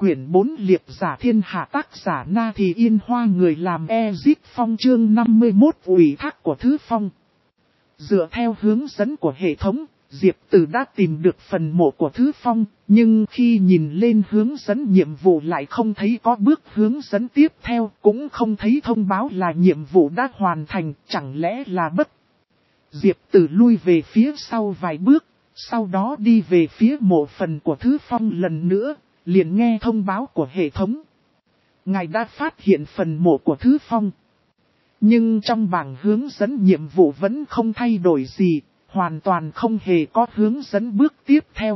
Quyển 4 Liệp giả thiên hạ, tác giả Na Thì Yên Hoa, người làm Ezip Phong, chương 51 ủy thác của Thứ Phong. Dựa theo hướng dẫn của hệ thống, Diệp Tử đã tìm được phần mộ của Thứ Phong, nhưng khi nhìn lên hướng dẫn nhiệm vụ lại không thấy có bước hướng dẫn tiếp theo, cũng không thấy thông báo là nhiệm vụ đã hoàn thành, chẳng lẽ là bất. Diệp Tử lui về phía sau vài bước, sau đó đi về phía mộ phần của Thứ Phong lần nữa, liền nghe thông báo của hệ thống. Ngài đã phát hiện phần mộ của Thứ Phong. Nhưng trong bảng hướng dẫn nhiệm vụ vẫn không thay đổi gì, hoàn toàn không hề có hướng dẫn bước tiếp theo.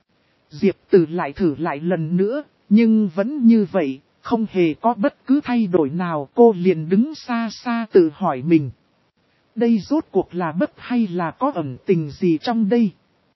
Diệp Tử lại thử lại lần nữa, nhưng vẫn như vậy, không hề có bất cứ thay đổi nào. Cô liền đứng xa xa tự hỏi mình. Đây rốt cuộc là bất hay là có ẩn tình gì trong đây?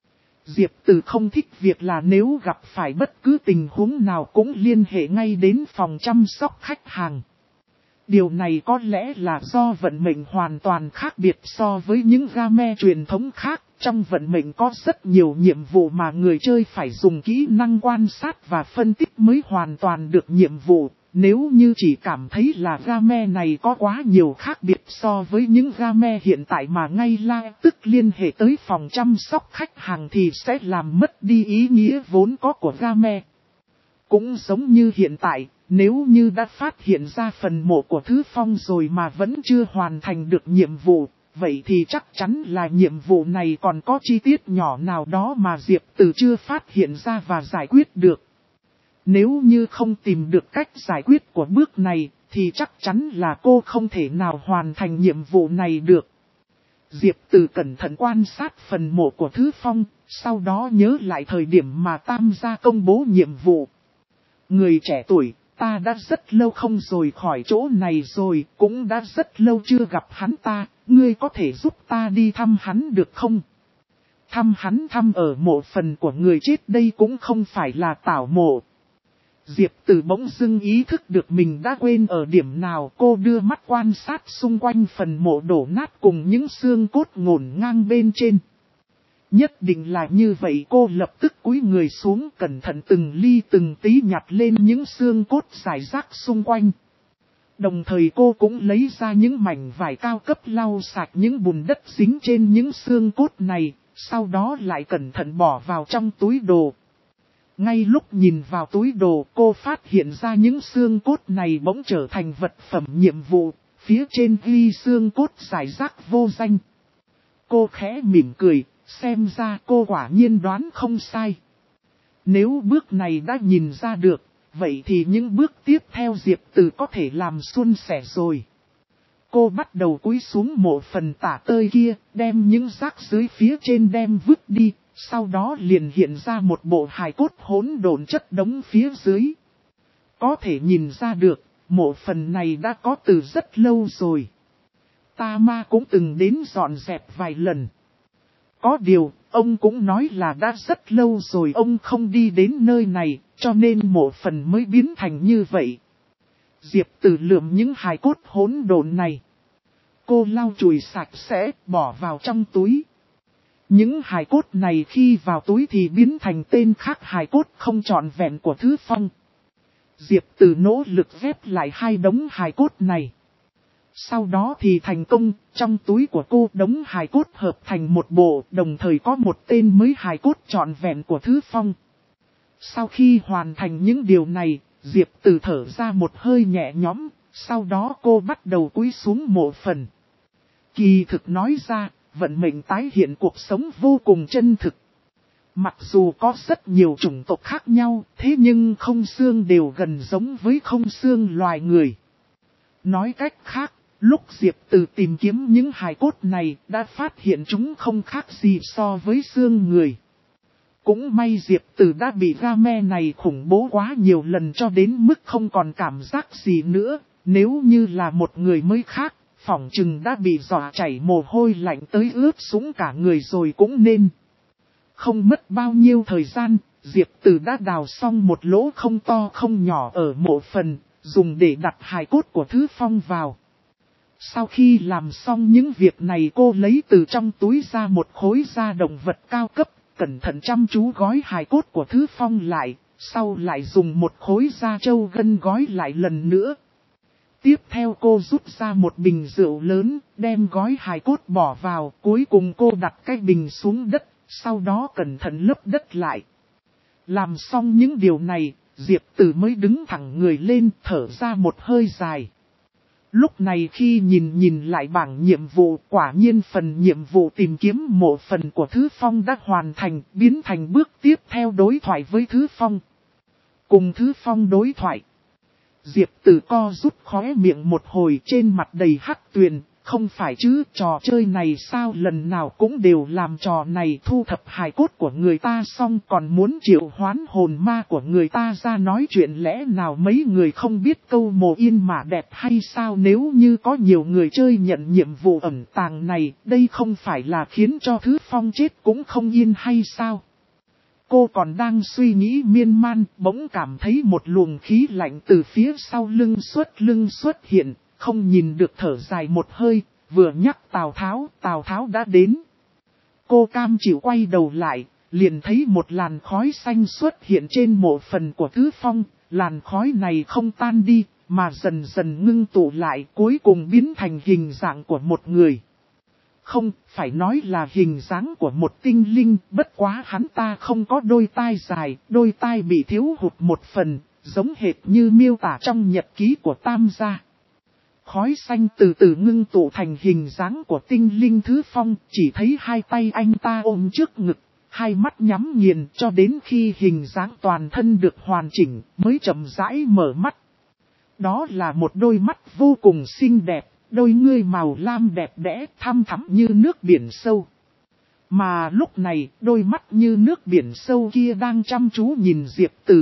Diệp Tử không thích việc là nếu gặp phải bất cứ tình huống nào cũng liên hệ ngay đến phòng chăm sóc khách hàng. Điều này có lẽ là do vận mệnh hoàn toàn khác biệt so với những game truyền thống khác. Trong vận mệnh có rất nhiều nhiệm vụ mà người chơi phải dùng kỹ năng quan sát và phân tích mới hoàn toàn được nhiệm vụ. Nếu như chỉ cảm thấy là game này có quá nhiều khác biệt so với những game hiện tại mà ngay lập tức liên hệ tới phòng chăm sóc khách hàng thì sẽ làm mất đi ý nghĩa vốn có của game. Cũng giống như hiện tại, nếu như đã phát hiện ra phần mộ của Thứ Phong rồi mà vẫn chưa hoàn thành được nhiệm vụ, vậy thì chắc chắn là nhiệm vụ này còn có chi tiết nhỏ nào đó mà Diệp Tử chưa phát hiện ra và giải quyết được. Nếu như không tìm được cách giải quyết của bước này, thì chắc chắn là cô không thể nào hoàn thành nhiệm vụ này được. Diệp Tử cẩn thận quan sát phần mộ của Thứ Phong, sau đó nhớ lại thời điểm mà Tam gia công bố nhiệm vụ. Người trẻ tuổi, ta đã rất lâu không rời khỏi chỗ này rồi, cũng đã rất lâu chưa gặp hắn ta, ngươi có thể giúp ta đi thăm hắn được không? Thăm ở mộ phần của người chết đây cũng không phải là tảo mộ. Diệp Tử bỗng dưng ý thức được mình đã quên ở điểm nào. Cô đưa mắt quan sát xung quanh phần mộ đổ nát cùng những xương cốt ngổn ngang bên trên. Nhất định là như vậy. Cô lập tức cúi người xuống cẩn thận từng ly từng tí nhặt lên những xương cốt rải rác xung quanh. Đồng thời cô cũng lấy ra những mảnh vải cao cấp lau sạch những bùn đất dính trên những xương cốt này, sau đó lại cẩn thận bỏ vào trong túi đồ. Ngay lúc nhìn vào túi đồ, cô phát hiện ra những xương cốt này bỗng trở thành vật phẩm nhiệm vụ, phía trên ghi xương cốt rải rác vô danh. Cô khẽ mỉm cười, xem ra cô quả nhiên đoán không sai. Nếu bước này đã nhìn ra được, vậy thì những bước tiếp theo Diệp Tử có thể làm suôn sẻ rồi. Cô bắt đầu cúi xuống mộ phần tả tơi kia, đem những rác dưới phía trên đem vứt đi. Sau đó liền hiện ra một bộ hài cốt hỗn độn chất đống phía dưới. Có thể nhìn ra được, mộ phần này đã có từ rất lâu rồi. Ta ma cũng từng đến dọn dẹp vài lần. Có điều, ông cũng nói là đã rất lâu rồi ông không đi đến nơi này, cho nên mộ phần mới biến thành như vậy. Diệp Tử lượm những hài cốt hỗn độn này. Cô lau chùi sạch sẽ, bỏ vào trong túi. Những hài cốt này khi vào túi thì biến thành tên khác hài cốt không trọn vẹn của Thứ Phong. Diệp Tử nỗ lực ghép lại hai đống hài cốt này. Sau đó thì thành công, trong túi của cô đống hài cốt hợp thành một bộ, đồng thời có một tên mới hài cốt trọn vẹn của Thứ Phong. Sau khi hoàn thành những điều này, Diệp Tử thở ra một hơi nhẹ nhõm, sau đó cô bắt đầu cúi xuống mộ phần. Kỳ thực nói ra, vận mệnh tái hiện cuộc sống vô cùng chân thực. Mặc dù có rất nhiều chủng tộc khác nhau, thế nhưng không xương đều gần giống với không xương loài người. Nói cách khác, lúc Diệp Tử tìm kiếm những hài cốt này, đã phát hiện chúng không khác gì so với xương người. Cũng may Diệp Tử đã bị game này khủng bố quá nhiều lần cho đến mức không còn cảm giác gì nữa, nếu như là một người mới khác. Phỏng chừng đã bị dọa chảy mồ hôi lạnh tới ướt sũng cả người rồi cũng nên. Không mất bao nhiêu thời gian, Diệp Tử đã đào xong một lỗ không to không nhỏ ở mộ phần, dùng để đặt hài cốt của Thứ Phong vào. Sau khi làm xong những việc này cô lấy từ trong túi ra một khối da động vật cao cấp, cẩn thận chăm chú gói hài cốt của Thứ Phong lại, sau lại dùng một khối da trâu gân gói lại lần nữa. Tiếp theo cô rút ra một bình rượu lớn, đem gói hài cốt bỏ vào, cuối cùng cô đặt cái bình xuống đất, sau đó cẩn thận lấp đất lại. Làm xong những điều này, Diệp Tử mới đứng thẳng người lên, thở ra một hơi dài. Lúc này khi nhìn lại bảng nhiệm vụ, quả nhiên phần nhiệm vụ tìm kiếm mộ phần của Thứ Phong đã hoàn thành, biến thành bước tiếp theo đối thoại với Thứ Phong. Cùng Thứ Phong đối thoại. Diệp Tử co rút khóe miệng một hồi, trên mặt đầy hắc tuyền, không phải chứ, trò chơi này sao lần nào cũng đều làm trò này, thu thập hài cốt của người ta xong còn muốn triệu hoán hồn ma của người ta ra nói chuyện, lẽ nào mấy người không biết câu mồ yên mà đẹp hay sao? Nếu như có nhiều người chơi nhận nhiệm vụ ẩn tàng này, đây không phải là khiến cho Thứ Phong chết cũng không yên hay sao? Cô còn đang suy nghĩ miên man, bỗng cảm thấy một luồng khí lạnh từ phía sau lưng xuất hiện, không nhìn được thở dài một hơi, vừa nhắc Tào Tháo đã đến. Cô cam chịu quay đầu lại, liền thấy một làn khói xanh xuất hiện trên mộ phần của Thứ Phong, làn khói này không tan đi, mà dần dần ngưng tụ lại, cuối cùng biến thành hình dạng của một người. Không, phải nói là hình dáng của một tinh linh, bất quá hắn ta không có đôi tai dài, đôi tai bị thiếu hụt một phần, giống hệt như miêu tả trong nhật ký của Tam gia. Khói xanh từ từ ngưng tụ thành hình dáng của tinh linh Thứ Phong, chỉ thấy hai tay anh ta ôm trước ngực, hai mắt nhắm nghiền cho đến khi hình dáng toàn thân được hoàn chỉnh, mới chậm rãi mở mắt. Đó là một đôi mắt vô cùng xinh đẹp. Đôi ngươi màu lam đẹp đẽ thăm thẳm như nước biển sâu. Mà lúc này, đôi mắt như nước biển sâu kia đang chăm chú nhìn Diệp Tử.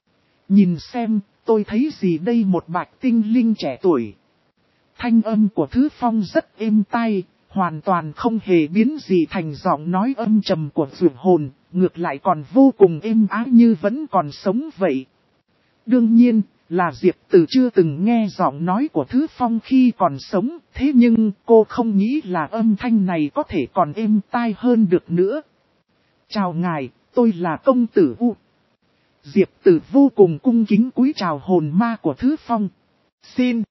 Nhìn xem, tôi thấy gì đây, một bạch tinh linh trẻ tuổi. Thanh âm của Thứ Phong rất êm tai, hoàn toàn không hề biến gì thành giọng nói âm trầm của vượt hồn, ngược lại còn vô cùng êm ái như vẫn còn sống vậy. Đương nhiên, là Diệp Tử chưa từng nghe giọng nói của Thứ Phong khi còn sống, thế nhưng cô không nghĩ là âm thanh này có thể còn êm tai hơn được nữa. Chào ngài, tôi là công tử U. Diệp Tử vô cùng cung kính cúi chào hồn ma của Thứ Phong. Xin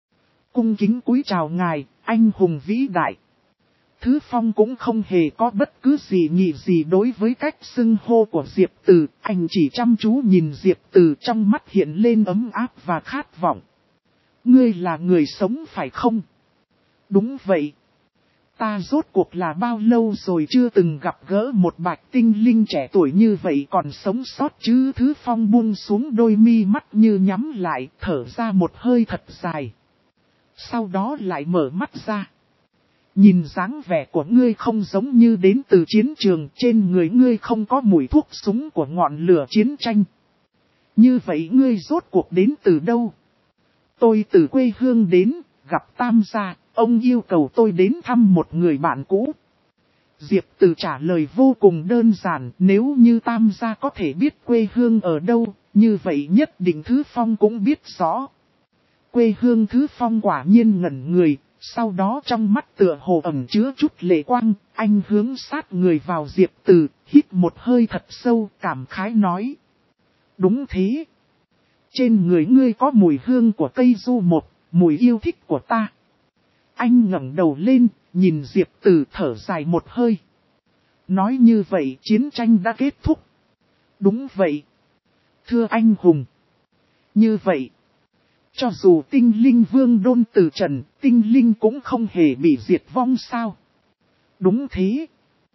cung kính cúi chào ngài, anh hùng vĩ đại. Thứ Phong cũng không hề có bất cứ gì nghĩ gì đối với cách xưng hô của Diệp Tử, anh chỉ chăm chú nhìn Diệp Tử, trong mắt hiện lên ấm áp và khát vọng. Ngươi là người sống phải không? Đúng vậy. Ta rốt cuộc là bao lâu rồi chưa từng gặp gỡ một bạch tinh linh trẻ tuổi như vậy còn sống sót chứ? Thứ Phong buông xuống đôi mi mắt như nhắm lại, thở ra một hơi thật dài. Sau đó lại mở mắt ra. Nhìn dáng vẻ của ngươi không giống như đến từ chiến trường, trên người ngươi không có mùi thuốc súng của ngọn lửa chiến tranh. Như vậy ngươi rốt cuộc đến từ đâu? Tôi từ quê hương đến, gặp Tam gia, ông yêu cầu tôi đến thăm một người bạn cũ. Diệp Tử trả lời vô cùng đơn giản, nếu như Tam gia có thể biết quê hương ở đâu, như vậy nhất định Thứ Phong cũng biết rõ. Quê hương Thứ Phong quả nhiên ngẩn người. Sau đó trong mắt tựa hồ ẩn chứa chút lệ quang, anh hướng sát người vào Diệp Tử, hít một hơi thật sâu, cảm khái nói. Đúng thế. Trên người ngươi có mùi hương của cây du một, mùi yêu thích của ta. Anh ngẩng đầu lên, nhìn Diệp Tử thở dài một hơi. Nói như vậy chiến tranh đã kết thúc. Đúng vậy. Thưa anh hùng. Như vậy. Cho dù tinh linh vương đôn từ trần, tinh linh cũng không hề bị diệt vong sao? Đúng thế.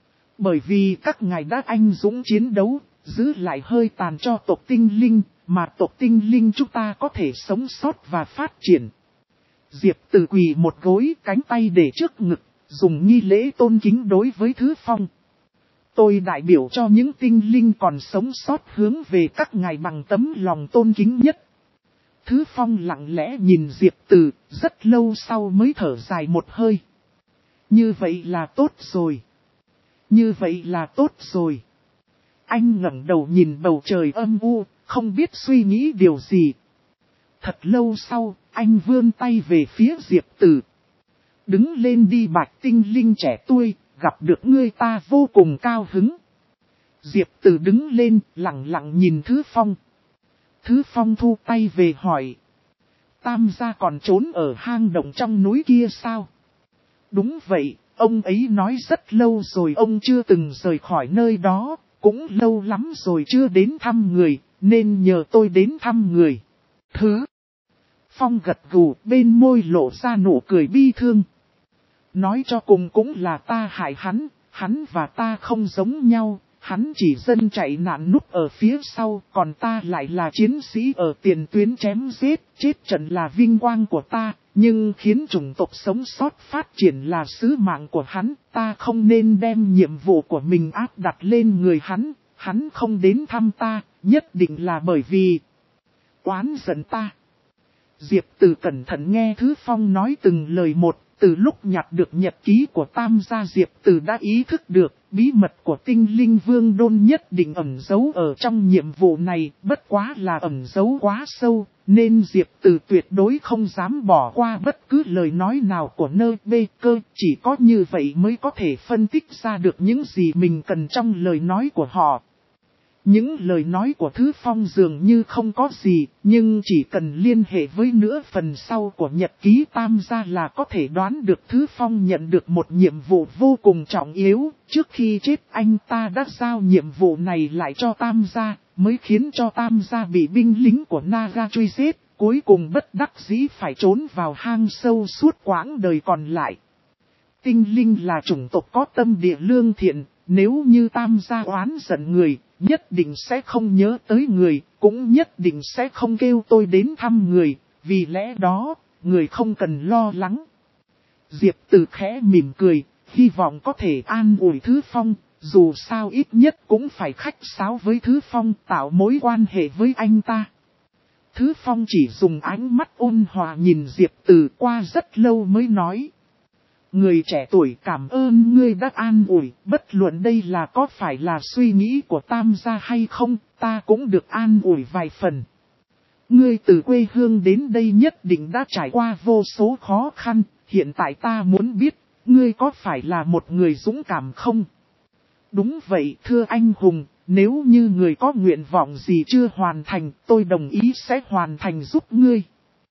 Bởi vì các ngài đã anh dũng chiến đấu, giữ lại hơi tàn cho tộc tinh linh, mà tộc tinh linh chúng ta có thể sống sót và phát triển. Diệp Tử quỳ một gối, cánh tay để trước ngực, dùng nghi lễ tôn kính đối với Thứ Phong. Tôi đại biểu cho những tinh linh còn sống sót hướng về các ngài bằng tấm lòng tôn kính nhất. Thứ Phong lặng lẽ nhìn Diệp Tử, rất lâu sau mới thở dài một hơi. Như vậy là tốt rồi. Như vậy là tốt rồi. Anh ngẩng đầu nhìn bầu trời âm u, không biết suy nghĩ điều gì. Thật lâu sau, anh vươn tay về phía Diệp Tử. Đứng lên đi bạch tinh linh trẻ tuổi, gặp được ngươi ta vô cùng cao hứng. Diệp Từ đứng lên, lặng lặng nhìn Thứ Phong. Thứ Phong thu tay về hỏi. Tam gia còn trốn ở hang động trong núi kia sao? Đúng vậy, ông ấy nói rất lâu rồi ông chưa từng rời khỏi nơi đó, cũng lâu lắm rồi chưa đến thăm người, nên nhờ tôi đến thăm người. Thứ Phong gật gù, bên môi lộ ra nụ cười bi thương. Nói cho cùng cũng là ta hại hắn và ta không giống nhau, hắn chỉ dân chạy nạn núp ở phía sau, còn ta lại là chiến sĩ ở tiền tuyến chém giết, chết trận là vinh quang của ta, nhưng khiến chủng tộc sống sót phát triển là sứ mạng của hắn, ta không nên đem nhiệm vụ của mình áp đặt lên người hắn không đến thăm ta, nhất định là bởi vì oán giận ta. Diệp Từ cẩn thận nghe Thứ Phong nói từng lời một, từ lúc nhặt được nhật ký của Tam gia Diệp Từ đã ý thức được, bí mật của Tinh Linh Vương Đôn nhất định ẩn giấu ở trong nhiệm vụ này, bất quá là ẩn giấu quá sâu, nên Diệp Từ tuyệt đối không dám bỏ qua bất cứ lời nói nào của nơi bê cơ, chỉ có như vậy mới có thể phân tích ra được những gì mình cần trong lời nói của họ. Những lời nói của Thứ Phong dường như không có gì, nhưng chỉ cần liên hệ với nửa phần sau của nhật ký Tam gia là có thể đoán được Thứ Phong nhận được một nhiệm vụ vô cùng trọng yếu. Trước khi chết anh ta đã giao nhiệm vụ này lại cho Tam gia, mới khiến cho Tam gia bị binh lính của Naga truy giết, cuối cùng bất đắc dĩ phải trốn vào hang sâu suốt quãng đời còn lại. Tinh linh là chủng tộc có tâm địa lương thiện, nếu như Tam gia oán giận người, nhất định sẽ không nhớ tới người, cũng nhất định sẽ không kêu tôi đến thăm người, vì lẽ đó, người không cần lo lắng. Diệp Từ khẽ mỉm cười, hy vọng có thể an ủi Thứ Phong, dù sao ít nhất cũng phải khách sáo với Thứ Phong, tạo mối quan hệ với anh ta. Thứ Phong chỉ dùng ánh mắt ôn hòa nhìn Diệp Từ qua rất lâu mới nói. Người trẻ tuổi cảm ơn ngươi đã an ủi, bất luận đây là có phải là suy nghĩ của Tam gia hay không, ta cũng được an ủi vài phần. Ngươi từ quê hương đến đây nhất định đã trải qua vô số khó khăn, hiện tại ta muốn biết, ngươi có phải là một người dũng cảm không? Đúng vậy thưa anh hùng, nếu như người có nguyện vọng gì chưa hoàn thành, tôi đồng ý sẽ hoàn thành giúp ngươi.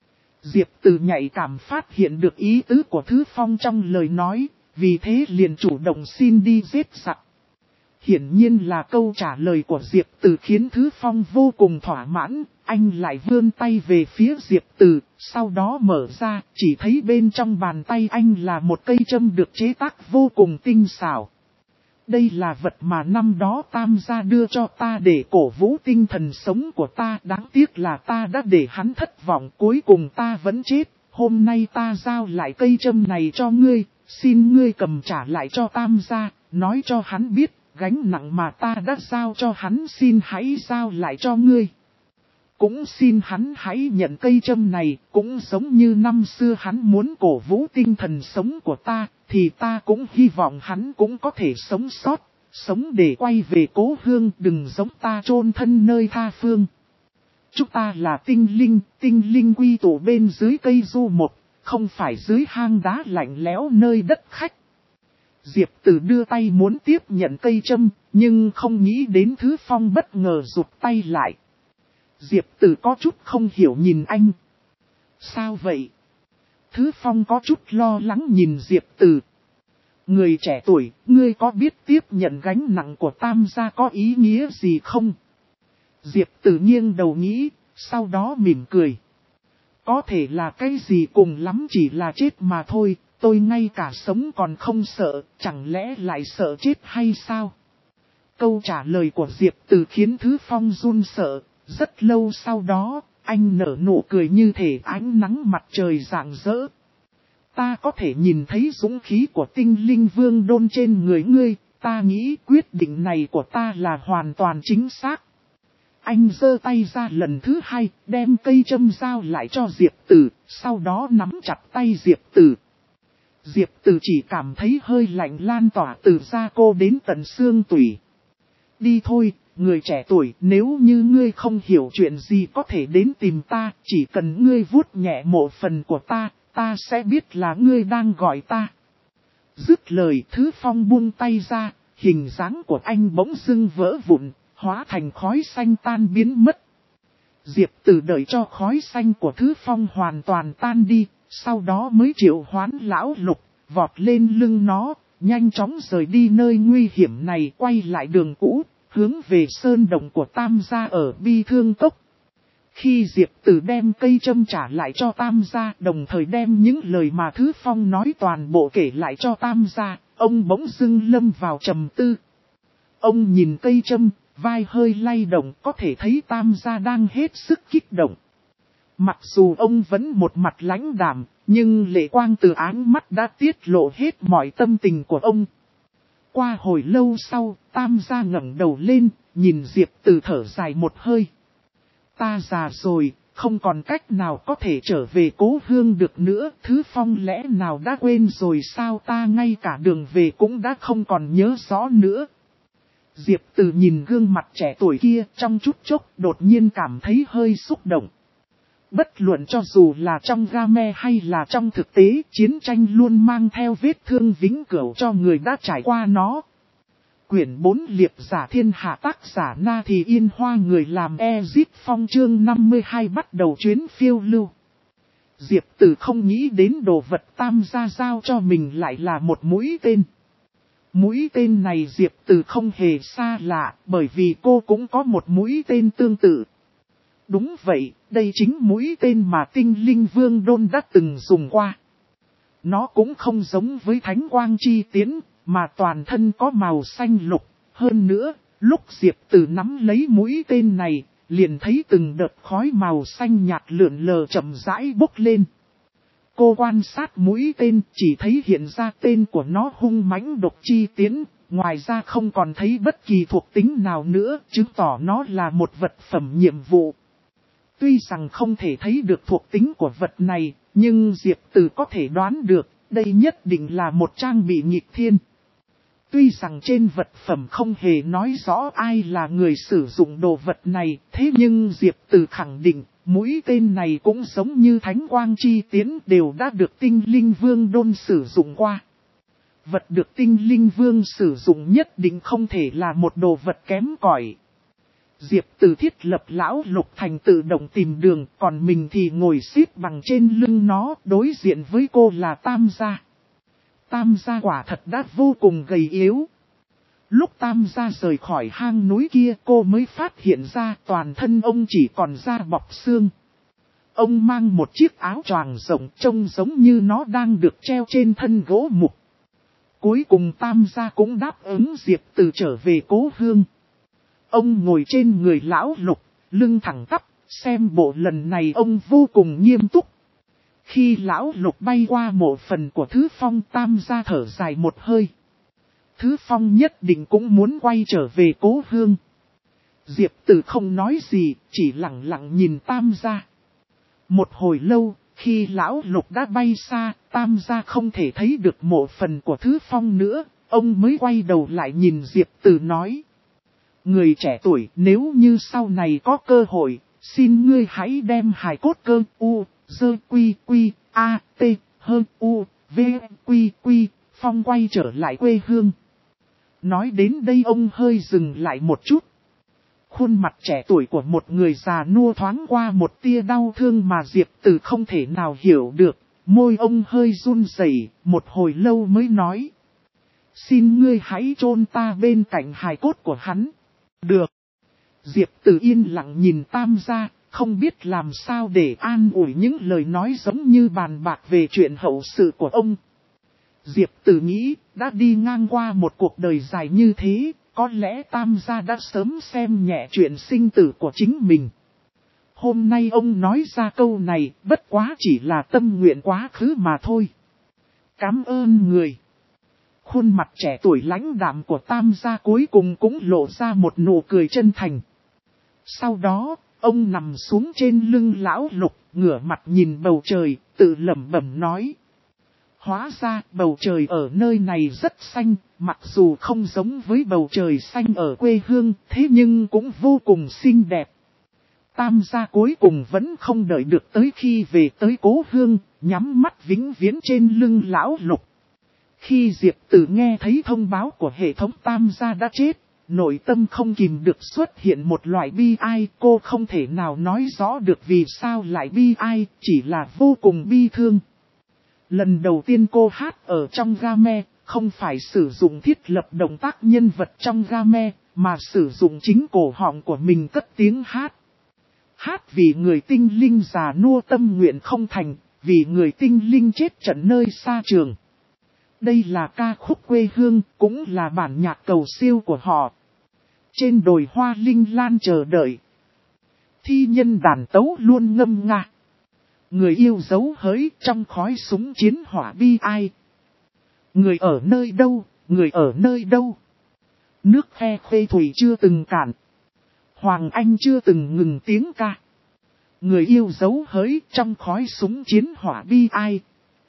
Diệp Từ nhạy cảm phát hiện được ý tứ của Thứ Phong trong lời nói, vì thế liền chủ động xin đi giết giặc. Hiển nhiên là câu trả lời của Diệp Từ khiến Thứ Phong vô cùng thỏa mãn, anh lại vươn tay về phía Diệp Từ, sau đó mở ra, chỉ thấy bên trong bàn tay anh là một cây châm được chế tác vô cùng tinh xảo. Đây là vật mà năm đó Tam gia đưa cho ta để cổ vũ tinh thần sống của ta. Đáng tiếc là ta đã để hắn thất vọng, cuối cùng ta vẫn chết. Hôm nay ta giao lại cây châm này cho ngươi, xin ngươi cầm trả lại cho Tam gia, nói cho hắn biết, gánh nặng mà ta đã giao cho hắn xin hãy giao lại cho ngươi. Cũng xin hắn hãy nhận cây châm này, cũng giống như năm xưa hắn muốn cổ vũ tinh thần sống của ta, thì ta cũng hy vọng hắn cũng có thể sống sót, sống để quay về cố hương, đừng giống ta chôn thân nơi tha phương. Chúng ta là tinh linh quy tụ bên dưới cây du một, không phải dưới hang đá lạnh lẽo nơi đất khách. Diệp Từ đưa tay muốn tiếp nhận cây châm, nhưng không nghĩ đến Thứ Phong bất ngờ rụt tay lại. Diệp Từ có chút không hiểu nhìn anh. Sao vậy? Thứ Phong có chút lo lắng nhìn Diệp Từ. Người trẻ tuổi, ngươi có biết tiếp nhận gánh nặng của Tam gia có ý nghĩa gì không? Diệp Từ nghiêng đầu nghĩ, sau đó mỉm cười. Có thể là cái gì cùng lắm chỉ là chết mà thôi, tôi ngay cả sống còn không sợ, chẳng lẽ lại sợ chết hay sao? Câu trả lời của Diệp Từ khiến Thứ Phong run sợ. Rất lâu sau đó, anh nở nụ cười như thể ánh nắng mặt trời rạng rỡ. Ta có thể nhìn thấy dũng khí của Tinh Linh Vương Đôn trên người ngươi, ta nghĩ quyết định này của ta là hoàn toàn chính xác. Anh giơ tay ra lần thứ hai, đem cây châm dao lại cho Diệp Từ, sau đó nắm chặt tay Diệp Từ. Diệp Từ chỉ cảm thấy hơi lạnh lan tỏa từ da cô đến tận xương tủy. Đi thôi. Người trẻ tuổi, nếu như ngươi không hiểu chuyện gì có thể đến tìm ta, chỉ cần ngươi vuốt nhẹ mộ phần của ta, ta sẽ biết là ngươi đang gọi ta. Dứt lời Thứ Phong buông tay ra, hình dáng của anh bỗng dưng vỡ vụn, hóa thành khói xanh tan biến mất. Diệp Từ đợi cho khói xanh của Thứ Phong hoàn toàn tan đi, sau đó mới triệu hoán lão Lục, vọt lên lưng nó, nhanh chóng rời đi nơi nguy hiểm này, quay lại đường cũ, hướng về sơn động của Tam gia ở Bi Thương Cốc. Khi Diệp Từ đem cây châm trả lại cho Tam gia, đồng thời đem những lời mà Thứ Phong nói toàn bộ kể lại cho Tam gia, ông bỗng dưng lâm vào trầm tư. Ông nhìn cây châm, vai hơi lay động, có thể thấy Tam gia đang hết sức kích động. Mặc dù ông vẫn một mặt lãnh đạm, nhưng lệ quang từ áng mắt đã tiết lộ hết mọi tâm tình của ông. Qua hồi lâu sau, Tam gia ngẩng đầu lên, nhìn Diệp Từ thở dài một hơi. Ta già rồi, không còn cách nào có thể trở về cố hương được nữa. Thứ Phong lẽ nào đã quên rồi sao, ta ngay cả đường về cũng đã không còn nhớ rõ nữa. Diệp Từ nhìn gương mặt trẻ tuổi kia, trong chút chốc đột nhiên cảm thấy hơi xúc động. Bất luận cho dù là trong game hay là trong thực tế, chiến tranh luôn mang theo vết thương vĩnh cửu cho người đã trải qua nó. Quyển 4 Liệp giả thiên hạ, tác giả Na Thì Yên Hoa, người làm Ezip Phong, chương 52 bắt đầu chuyến phiêu lưu. Diệp Từ không nghĩ đến đồ vật Tam gia giao cho mình lại là một mũi tên. Mũi tên này Diệp Từ không hề xa lạ, bởi vì cô cũng có một mũi tên tương tự. Đúng vậy, đây chính mũi tên mà Tinh Linh Vương Đôn đã từng dùng qua. Nó cũng không giống với Thánh Quang Chi Tiến, mà toàn thân có màu xanh lục. Hơn nữa, lúc Diệp Từ nắm lấy mũi tên này, liền thấy từng đợt khói màu xanh nhạt lượn lờ chậm rãi bốc lên. Cô quan sát mũi tên, chỉ thấy hiện ra tên của nó hung mãnh độc chi tiến, ngoài ra không còn thấy bất kỳ thuộc tính nào nữa, chứng tỏ nó là một vật phẩm nhiệm vụ. Tuy rằng không thể thấy được thuộc tính của vật này, nhưng Diệp Từ có thể đoán được, đây nhất định là một trang bị nghịch thiên. Tuy rằng trên vật phẩm không hề nói rõ ai là người sử dụng đồ vật này, thế nhưng Diệp Từ khẳng định, mũi tên này cũng giống như Thánh Quang Chi Tiến đều đã được Tinh Linh Vương Đôn sử dụng qua. Vật được Tinh Linh Vương sử dụng nhất định không thể là một đồ vật kém cỏi. Diệp Từ thiết lập lão Lục thành tự động tìm đường, còn mình thì ngồi xếp bằng trên lưng nó, đối diện với cô là Tam gia. Tam gia quả thật đã vô cùng gầy yếu. Lúc Tam gia rời khỏi hang núi kia, cô mới phát hiện ra toàn thân ông chỉ còn da bọc xương. Ông mang một chiếc áo choàng rộng trông giống như nó đang được treo trên thân gỗ mục. Cuối cùng Tam gia cũng đáp ứng Diệp Từ trở về cố hương. Ông ngồi trên người lão Lục, lưng thẳng tắp, xem bộ lần này ông vô cùng nghiêm túc. Khi lão Lục bay qua mộ phần của Thứ Phong, Tam gia thở dài một hơi. Thứ Phong nhất định cũng muốn quay trở về cố hương. Diệp Từ không nói gì, chỉ lặng lặng nhìn Tam gia. Một hồi lâu, khi lão Lục đã bay xa, Tam gia không thể thấy được mộ phần của Thứ Phong nữa, ông mới quay đầu lại nhìn Diệp Từ nói. Người trẻ tuổi, nếu như sau này có cơ hội, xin ngươi hãy đem hài cốt cơ u, dơ quy quy, a, t, hơn u, v, quy quy, Phong quay trở lại quê hương. Nói đến đây ông hơi dừng lại một chút. Khuôn mặt trẻ tuổi của một người già nua thoáng qua một tia đau thương mà Diệp Từ không thể nào hiểu được. Môi ông hơi run rẩy, một hồi lâu mới nói. Xin ngươi hãy chôn ta bên cạnh hài cốt của hắn. Được. Diệp Từ yên lặng nhìn Tam gia, không biết làm sao để an ủi những lời nói giống như bàn bạc về chuyện hậu sự của ông. Diệp Từ nghĩ, đã đi ngang qua một cuộc đời dài như thế, có lẽ Tam gia đã sớm xem nhẹ chuyện sinh tử của chính mình. Hôm nay ông nói ra câu này, bất quá chỉ là tâm nguyện quá khứ mà thôi. Cảm ơn người. Khuôn mặt trẻ tuổi lãnh đạm của Tam gia cuối cùng cũng lộ ra một nụ cười chân thành. Sau đó, ông nằm xuống trên lưng lão Lục, ngửa mặt nhìn bầu trời, tự lẩm bẩm nói. Hóa ra bầu trời ở nơi này rất xanh, mặc dù không giống với bầu trời xanh ở quê hương, thế nhưng cũng vô cùng xinh đẹp. Tam gia cuối cùng vẫn không đợi được tới khi về tới cố hương, nhắm mắt vĩnh viễn trên lưng lão Lục. Khi Diệp Từ nghe thấy thông báo của hệ thống Tam gia đã chết, nội tâm không kìm được xuất hiện một loại bi ai. Cô không thể nào nói rõ được vì sao lại bi ai, chỉ là vô cùng bi thương. Lần đầu tiên cô hát ở trong game, không phải sử dụng thiết lập động tác nhân vật trong game, mà sử dụng chính cổ họng của mình cất tiếng hát. Hát vì người tinh linh già nua tâm nguyện không thành, vì người tinh linh chết trận nơi xa trường. Đây là ca khúc quê hương, cũng là bản nhạc cầu siêu của họ. Trên đồi hoa linh lan chờ đợi, thi nhân đàn tấu luôn ngâm nga. Người yêu dấu hỡi trong khói súng chiến hỏa bi ai. Người ở nơi đâu, người ở nơi đâu. Nước khe khuê thủy chưa từng cạn. Hoàng Anh chưa từng ngừng tiếng ca. Người yêu dấu hỡi trong khói súng chiến hỏa bi ai.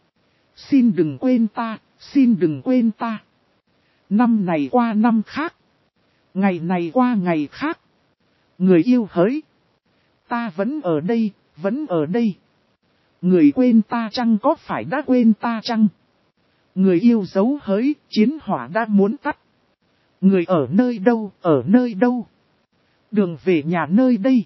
Xin đừng quên ta, xin đừng quên ta. Năm này qua năm khác. Ngày này qua ngày khác. Người yêu hỡi. Ta vẫn ở đây, vẫn ở đây. Người quên ta chăng có phải đã quên ta chăng? Người yêu dấu hỡi, chiến hỏa đã muốn tắt. Người ở nơi đâu, ở nơi đâu? Đường về nhà nơi đây.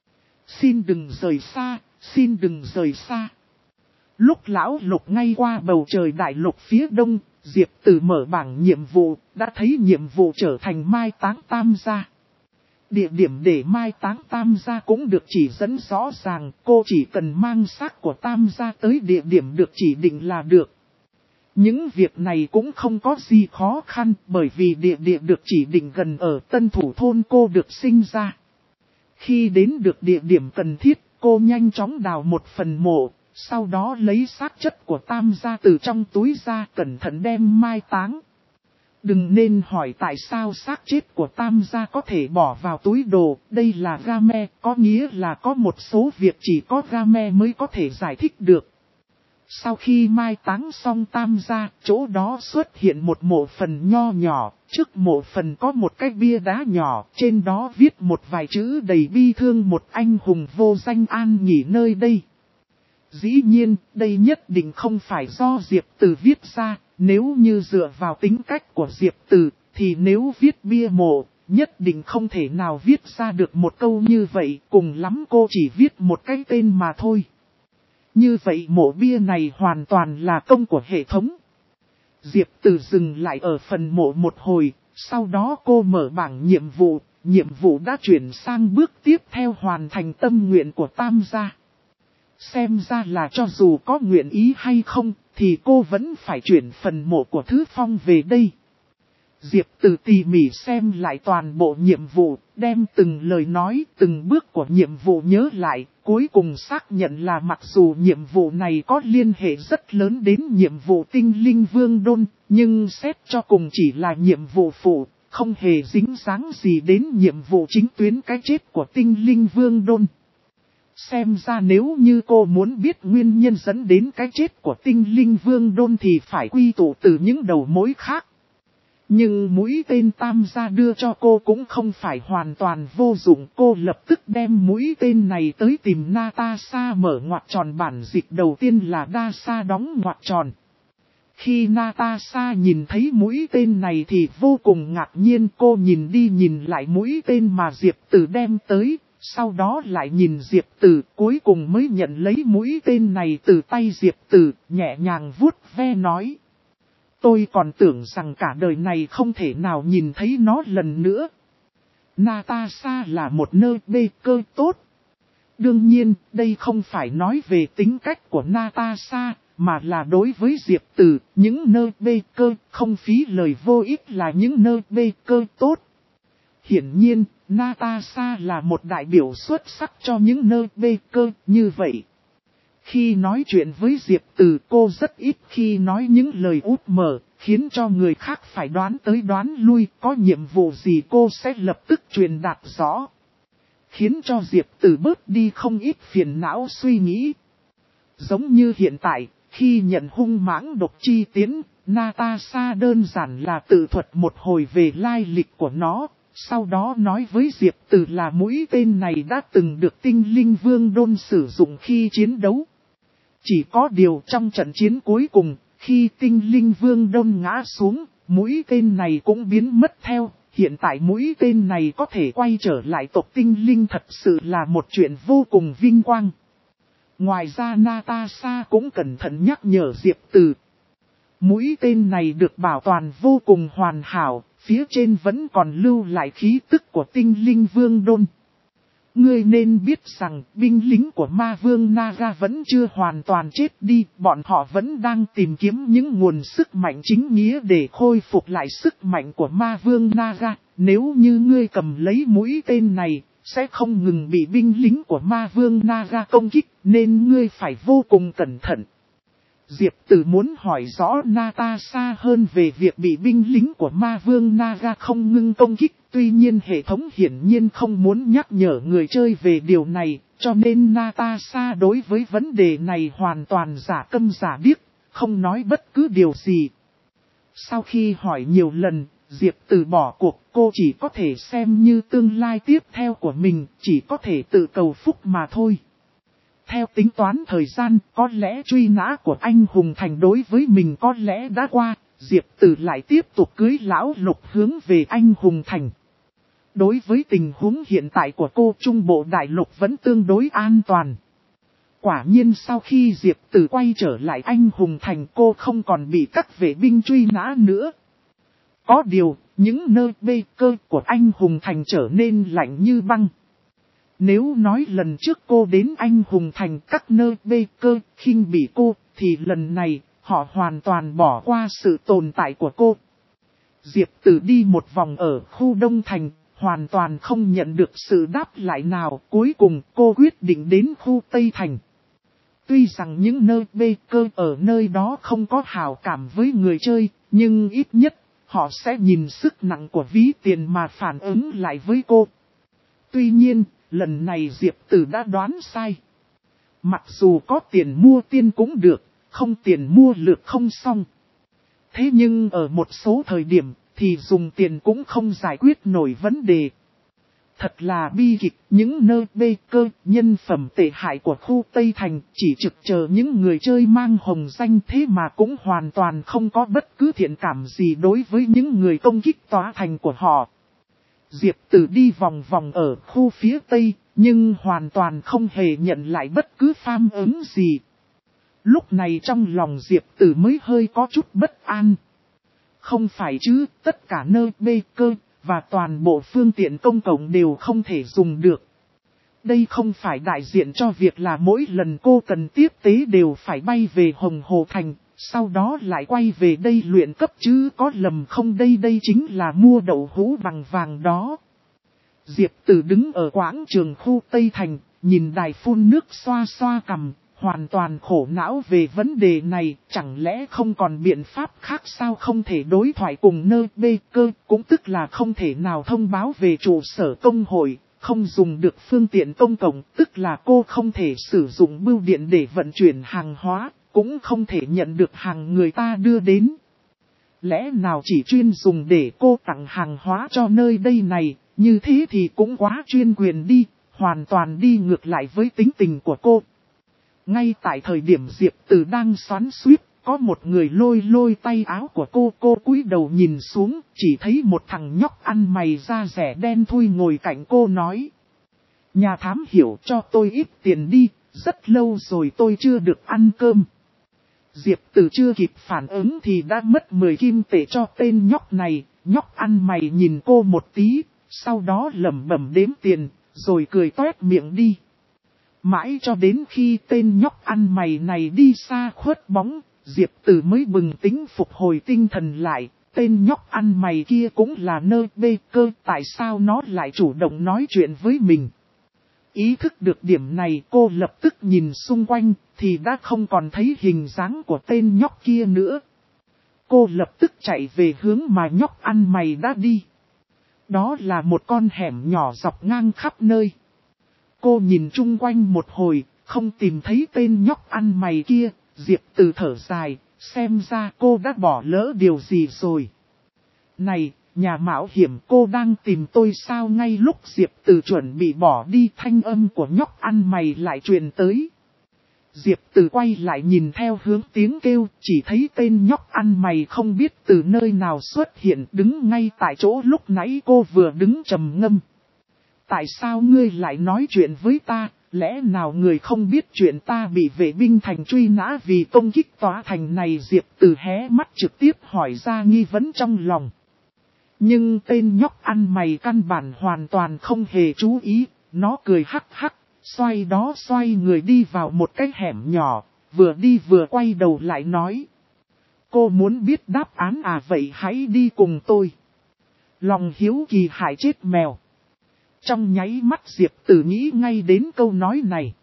Xin đừng rời xa, xin đừng rời xa. Lúc lão Lục ngay qua bầu trời đại lục phía đông, Diệp Từ mở bảng nhiệm vụ, đã thấy nhiệm vụ trở thành mai táng Tam gia. Địa điểm để mai táng Tam gia cũng được chỉ dẫn rõ ràng, cô chỉ cần mang xác của Tam gia tới địa điểm được chỉ định là được. Những việc này cũng không có gì khó khăn, bởi vì địa điểm được chỉ định gần ở Tân Thủ thôn cô được sinh ra. Khi đến được địa điểm cần thiết, cô nhanh chóng đào một phần mộ, sau đó lấy xác chất của Tam gia từ trong túi ra cẩn thận đem mai táng. Đừng nên hỏi tại sao xác chết của Tam gia có thể bỏ vào túi đồ, đây là game, có nghĩa là có một số việc chỉ có game mới có thể giải thích được. Sau khi mai táng xong Tam gia, chỗ đó xuất hiện một mộ phần nho nhỏ, trước mộ phần có một cái bia đá nhỏ, trên đó viết một vài chữ đầy bi thương một anh hùng vô danh an nghỉ nơi đây. Dĩ nhiên, đây nhất định không phải do Diệp Từ viết ra, nếu như dựa vào tính cách của Diệp Từ, thì nếu viết bia mộ, nhất định không thể nào viết ra được một câu như vậy, cùng lắm cô chỉ viết một cái tên mà thôi. Như vậy mộ bia này hoàn toàn là công của hệ thống. Diệp Từ dừng lại ở phần mộ một hồi, sau đó cô mở bảng nhiệm vụ đã chuyển sang bước tiếp theo hoàn thành tâm nguyện của Tam gia. Xem ra là cho dù có nguyện ý hay không, thì cô vẫn phải chuyển phần mộ của Thứ Phong về đây. Diệp Từ tỉ mỉ xem lại toàn bộ nhiệm vụ, đem từng lời nói, từng bước của nhiệm vụ nhớ lại, cuối cùng xác nhận là mặc dù nhiệm vụ này có liên hệ rất lớn đến nhiệm vụ tinh linh vương đôn, nhưng xét cho cùng chỉ là nhiệm vụ phụ, không hề dính dáng gì đến nhiệm vụ chính tuyến cái chết của tinh linh vương đôn. Xem ra nếu như cô muốn biết nguyên nhân dẫn đến cái chết của tinh linh vương đôn thì phải quy tụ từ những đầu mối khác. Nhưng mũi tên Tam gia đưa cho cô cũng không phải hoàn toàn vô dụng. Cô lập tức đem mũi tên này tới tìm Natasha mở ngoặc tròn bản dịch đầu tiên là Dasa đóng ngoặc tròn. Khi Natasha nhìn thấy mũi tên này thì vô cùng ngạc nhiên, cô nhìn đi nhìn lại mũi tên mà Diệp Từ đem tới. Sau đó lại nhìn Diệp Từ, cuối cùng mới nhận lấy mũi tên này từ tay Diệp Từ, nhẹ nhàng vuốt ve nói. Tôi còn tưởng rằng cả đời này không thể nào nhìn thấy nó lần nữa. Natasha là một nơi bê cơ tốt. Đương nhiên, đây không phải nói về tính cách của Natasha, mà là đối với Diệp Từ, những nơi bê cơ không phí lời vô ích là những nơi bê cơ tốt. Hiển nhiên, Natasha là một đại biểu xuất sắc cho những nơi bê cơ như vậy. Khi nói chuyện với Diệp Từ, cô rất ít khi nói những lời út mở, khiến cho người khác phải đoán tới đoán lui, có nhiệm vụ gì cô sẽ lập tức truyền đạt rõ. Khiến cho Diệp Từ bớt đi không ít phiền não suy nghĩ. Giống như hiện tại, khi nhận hung mãng độc chi tiến, Natasha đơn giản là tự thuật một hồi về lai lịch của nó. Sau đó nói với Diệp Từ là mũi tên này đã từng được tinh linh vương đôn sử dụng khi chiến đấu. Chỉ có điều trong trận chiến cuối cùng, Khi tinh linh vương đôn ngã xuống, mũi tên này cũng biến mất theo. Hiện tại mũi tên này có thể quay trở lại tộc tinh linh thật sự là một chuyện vô cùng vinh quang. Ngoài ra Natasha cũng cẩn thận nhắc nhở Diệp Từ. Mũi tên này được bảo toàn vô cùng hoàn hảo, phía trên vẫn còn lưu lại khí tức của tinh linh vương đôn. Ngươi nên biết rằng binh lính của ma vương Naga vẫn chưa hoàn toàn chết đi, bọn họ vẫn đang tìm kiếm những nguồn sức mạnh chính nghĩa để khôi phục lại sức mạnh của ma vương Naga. Nếu như ngươi cầm lấy mũi tên này, sẽ không ngừng bị binh lính của ma vương Naga công kích, nên ngươi phải vô cùng cẩn thận. Diệp Tử muốn hỏi rõ Natasha hơn về việc bị binh lính của ma vương Naga không ngừng công kích. Tuy nhiên hệ thống hiển nhiên không muốn nhắc nhở người chơi về điều này, cho nên Natasha đối với vấn đề này hoàn toàn giả câm giả điếc, không nói bất cứ điều gì. Sau khi hỏi nhiều lần, Diệp Tử bỏ cuộc, cô chỉ có thể xem như tương lai tiếp theo của mình, chỉ có thể tự cầu phúc mà thôi. Theo tính toán thời gian, có lẽ truy nã của anh Hùng Thành đối với mình có lẽ đã qua, Diệp Tử lại tiếp tục cưới lão Lục hướng về anh Hùng Thành. Đối với tình huống hiện tại của cô, Trung Bộ Đại Lục vẫn tương đối an toàn. Quả nhiên sau khi Diệp Tử quay trở lại anh Hùng Thành, cô không còn bị các vệ binh truy nã nữa. Có điều, những nơi bê cơ của anh Hùng Thành trở nên lạnh như băng. Nếu nói lần trước cô đến anh Hùng Thành các nơi bê cơ khinh bỉ cô, thì lần này họ hoàn toàn bỏ qua sự tồn tại của cô. Diệp Tử đi một vòng ở khu Đông Thành, hoàn toàn không nhận được sự đáp lại nào. Cuối cùng cô quyết định đến khu Tây Thành. Tuy rằng những nơi bê cơ ở nơi đó không có hảo cảm với người chơi, nhưng ít nhất họ sẽ nhìn sức nặng của ví tiền mà phản ứng lại với cô. Tuy nhiên, lần này Diệp Tử đã đoán sai. Mặc dù có tiền mua tiên cũng được, không tiền mua lược không xong. Thế nhưng ở một số thời điểm, thì dùng tiền cũng không giải quyết nổi vấn đề. Thật là bi kịch, những nơi bê cơ, nhân phẩm tệ hại của khu Tây Thành chỉ trực chờ những người chơi mang hồng danh, thế mà cũng hoàn toàn không có bất cứ thiện cảm gì đối với những người công kích tòa thành của họ. Diệp Tử đi vòng vòng ở khu phía Tây, nhưng hoàn toàn không hề nhận lại bất cứ phản ứng gì. Lúc này trong lòng Diệp Tử mới hơi có chút bất an. Không phải chứ, tất cả nơi bê cơ và toàn bộ phương tiện công cộng đều không thể dùng được. Đây không phải đại diện cho việc là mỗi lần cô cần tiếp tế đều phải bay về Hồng Hồ Thành, sau đó lại quay về đây luyện cấp chứ, có lầm không? Đây chính là mua đậu hũ bằng vàng đó. Diệp Tử đứng ở quảng trường khu Tây Thành, nhìn đài phun nước xoa xoa cằm, hoàn toàn khổ não về vấn đề này. Chẳng lẽ không còn biện pháp khác sao? Không thể đối thoại cùng nơi bê cơ, cũng tức là không thể nào thông báo về trụ sở công hội, không dùng được phương tiện công cộng, tức là cô không thể sử dụng bưu điện để vận chuyển hàng hóa, cũng không thể nhận được hàng người ta đưa đến. Lẽ nào chỉ chuyên dùng để cô tặng hàng hóa cho nơi đây này, như thế thì cũng quá chuyên quyền đi, hoàn toàn đi ngược lại với tính tình của cô. Ngay tại thời điểm Diệp Tử đang xoắn xuýt, có một người lôi tay áo của cô cúi đầu nhìn xuống, chỉ thấy một thằng nhóc ăn mày da rẻ đen thui ngồi cạnh cô nói. Nhà thám hiểu, cho tôi ít tiền đi, rất lâu rồi tôi chưa được ăn cơm. Diệp Tử chưa kịp phản ứng thì đã mất 10 kim tệ cho tên nhóc này. Nhóc ăn mày nhìn cô một tí, sau đó lẩm bẩm đếm tiền, rồi cười toét miệng đi. Mãi cho đến khi tên nhóc ăn mày này đi xa khuất bóng, Diệp Tử mới bừng tỉnh phục hồi tinh thần lại. Tên nhóc ăn mày kia cũng là nơi bê cơ, tại sao nó lại chủ động nói chuyện với mình? Ý thức được điểm này, cô lập tức nhìn xung quanh, thì đã không còn thấy hình dáng của tên nhóc kia nữa. Cô lập tức chạy về hướng mà nhóc ăn mày đã đi. Đó là một con hẻm nhỏ dọc ngang khắp nơi. Cô nhìn chung quanh một hồi, không tìm thấy tên nhóc ăn mày kia. Diệp Tử thở dài, xem ra cô đã bỏ lỡ điều gì rồi. Này, nhà mạo hiểm, cô đang tìm tôi sao? Ngay lúc Diệp Tử chuẩn bị bỏ đi, thanh âm của nhóc ăn mày lại truyền tới. Diệp Từ quay lại nhìn theo hướng tiếng kêu, chỉ thấy tên nhóc ăn mày không biết từ nơi nào xuất hiện đứng ngay tại chỗ lúc nãy cô vừa đứng trầm ngâm. Tại sao ngươi lại nói chuyện với ta, lẽ nào người không biết chuyện ta bị vệ binh thành truy nã vì công kích tòa thành này? Diệp Từ hé mắt trực tiếp hỏi ra nghi vấn trong lòng. Nhưng tên nhóc ăn mày căn bản hoàn toàn không hề chú ý, nó cười hắc hắc, xoay người đi vào một cái hẻm nhỏ, vừa đi vừa quay đầu lại nói. Cô muốn biết đáp án à, vậy hãy đi cùng tôi. Lòng hiếu kỳ hại chết mèo. Trong nháy mắt Diệp Từ nghĩ ngay đến câu nói này.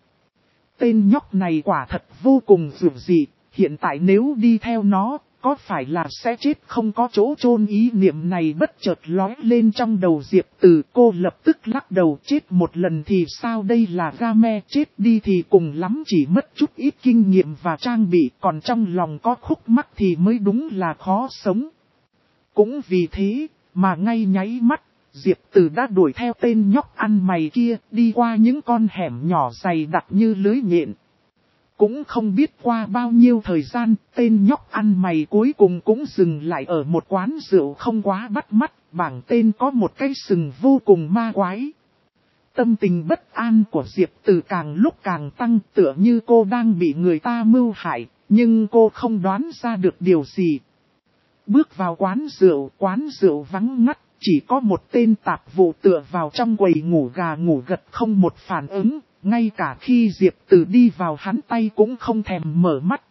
Tên nhóc này quả thật vô cùng dữ dị, hiện tại nếu đi theo nó, có phải là sẽ chết không có chỗ chôn? Ý niệm này bất chợt lóe lên trong đầu Diệp Từ. Cô lập tức lắc đầu, chết một lần thì sao, đây là game, chết đi thì cùng lắm chỉ mất chút ít kinh nghiệm và trang bị, còn trong lòng có khúc mắc thì mới đúng là khó sống. Cũng vì thế, mà ngay nháy mắt, Diệp Từ đã đuổi theo tên nhóc ăn mày kia, đi qua những con hẻm nhỏ dày đặc như lưới nhện. Cũng không biết qua bao nhiêu thời gian, tên nhóc ăn mày cuối cùng cũng dừng lại ở một quán rượu không quá bắt mắt, bảng tên có một cái sừng vô cùng ma quái. Tâm tình bất an của Diệp Từ càng lúc càng tăng, tựa như cô đang bị người ta mưu hại, nhưng cô không đoán ra được điều gì. Bước vào quán rượu vắng ngắt, chỉ có một tên tạp vụ tựa vào trong quầy ngủ gà ngủ gật không một phản ứng. Ngay cả khi Diệp Từ đi vào hắn tay cũng không thèm mở mắt.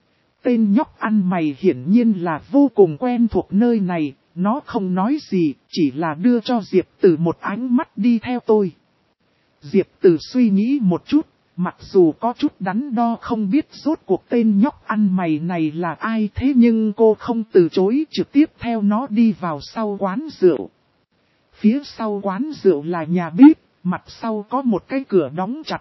Tên nhóc ăn mày hiển nhiên là vô cùng quen thuộc nơi này, nó không nói gì, chỉ là đưa cho Diệp Từ một ánh mắt đi theo tôi. Diệp Từ suy nghĩ một chút, mặc dù có chút đắn đo không biết rốt cuộc tên nhóc ăn mày này là ai, thế nhưng cô không từ chối, trực tiếp theo nó đi vào sau quán rượu. Phía sau quán rượu là nhà bếp. Mặt sau có một cái cửa đóng chặt.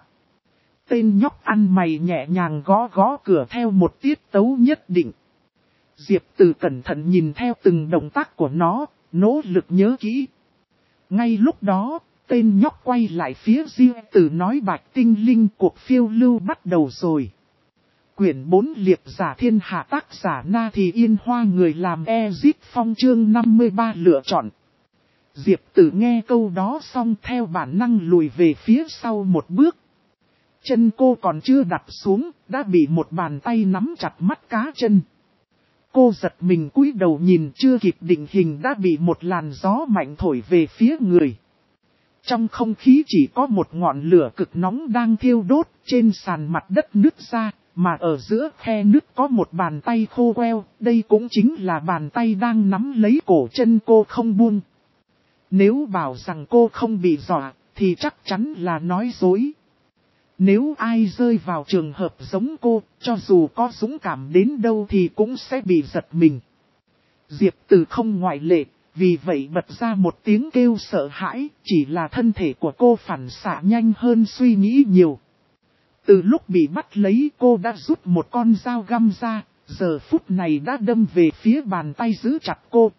Tên nhóc ăn mày nhẹ nhàng gõ cửa theo một tiết tấu nhất định. Diệp Từ cẩn thận nhìn theo từng động tác của nó, nỗ lực nhớ kỹ. Ngay lúc đó, tên nhóc quay lại phía Diệp Từ nói, Bạch Tinh Linh, cuộc phiêu lưu bắt đầu rồi. Quyển 4 Liệp giả thiên hạ, tác giả Na Thì Yên Hoa, người làm Ezip Phong, chương 53 lựa chọn. Diệp Từ nghe câu đó xong theo bản năng lùi về phía sau một bước. Chân cô còn chưa đặt xuống, đã bị một bàn tay nắm chặt mắt cá chân. Cô giật mình cúi đầu nhìn, chưa kịp định hình đã bị một làn gió mạnh thổi về phía người. Trong không khí chỉ có một ngọn lửa cực nóng đang thiêu đốt, trên sàn mặt đất nứt ra, mà ở giữa khe nứt có một bàn tay khô queo, đây cũng chính là bàn tay đang nắm lấy cổ chân cô không buông. Nếu bảo rằng cô không bị dọa, thì chắc chắn là nói dối. Nếu ai rơi vào trường hợp giống cô, cho dù có dũng cảm đến đâu thì cũng sẽ bị giật mình. Diệp Từ không ngoại lệ, vì vậy bật ra một tiếng kêu sợ hãi, chỉ là thân thể của cô phản xạ nhanh hơn suy nghĩ nhiều. Từ lúc bị bắt lấy, cô đã rút một con dao găm ra, giờ phút này đã đâm về phía bàn tay giữ chặt cô.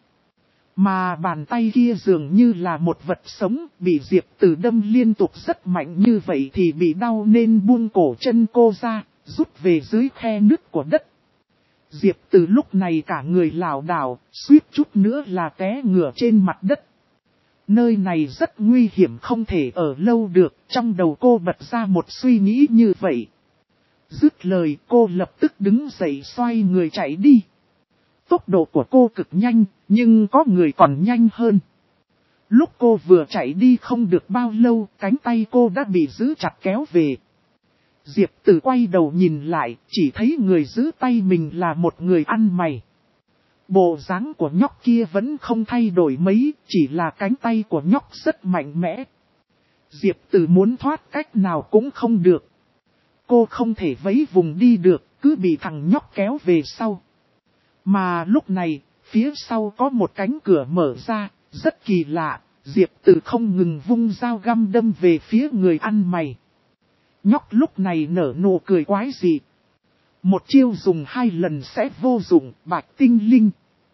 Mà bàn tay kia dường như là một vật sống, bị Diệp Từ đâm liên tục rất mạnh như vậy thì bị đau nên buông cổ chân cô ra, rút về dưới khe nứt của đất. Diệp Từ lúc này cả người lảo đảo, suýt chút nữa là té ngửa trên mặt đất. Nơi này rất nguy hiểm, không thể ở lâu được, trong đầu cô bật ra một suy nghĩ như vậy. Dứt lời, cô lập tức đứng dậy xoay người chạy đi. Tốc độ của cô cực nhanh, nhưng có người còn nhanh hơn. Lúc cô vừa chạy đi không được bao lâu, cánh tay cô đã bị giữ chặt kéo về. Diệp Từ quay đầu nhìn lại, chỉ thấy người giữ tay mình là một người ăn mày. Bộ dáng của nhóc kia vẫn không thay đổi mấy, chỉ là cánh tay của nhóc rất mạnh mẽ. Diệp Từ muốn thoát cách nào cũng không được. Cô không thể vẫy vùng đi được, cứ bị thằng nhóc kéo về sau. Mà lúc này, phía sau có một cánh cửa mở ra, rất kỳ lạ, Diệp Từ không ngừng vung dao găm đâm về phía người ăn mày. Nhóc lúc này nở nụ cười quái dị. Một chiêu dùng 2 lần sẽ vô dụng, Bạch Tinh Linh.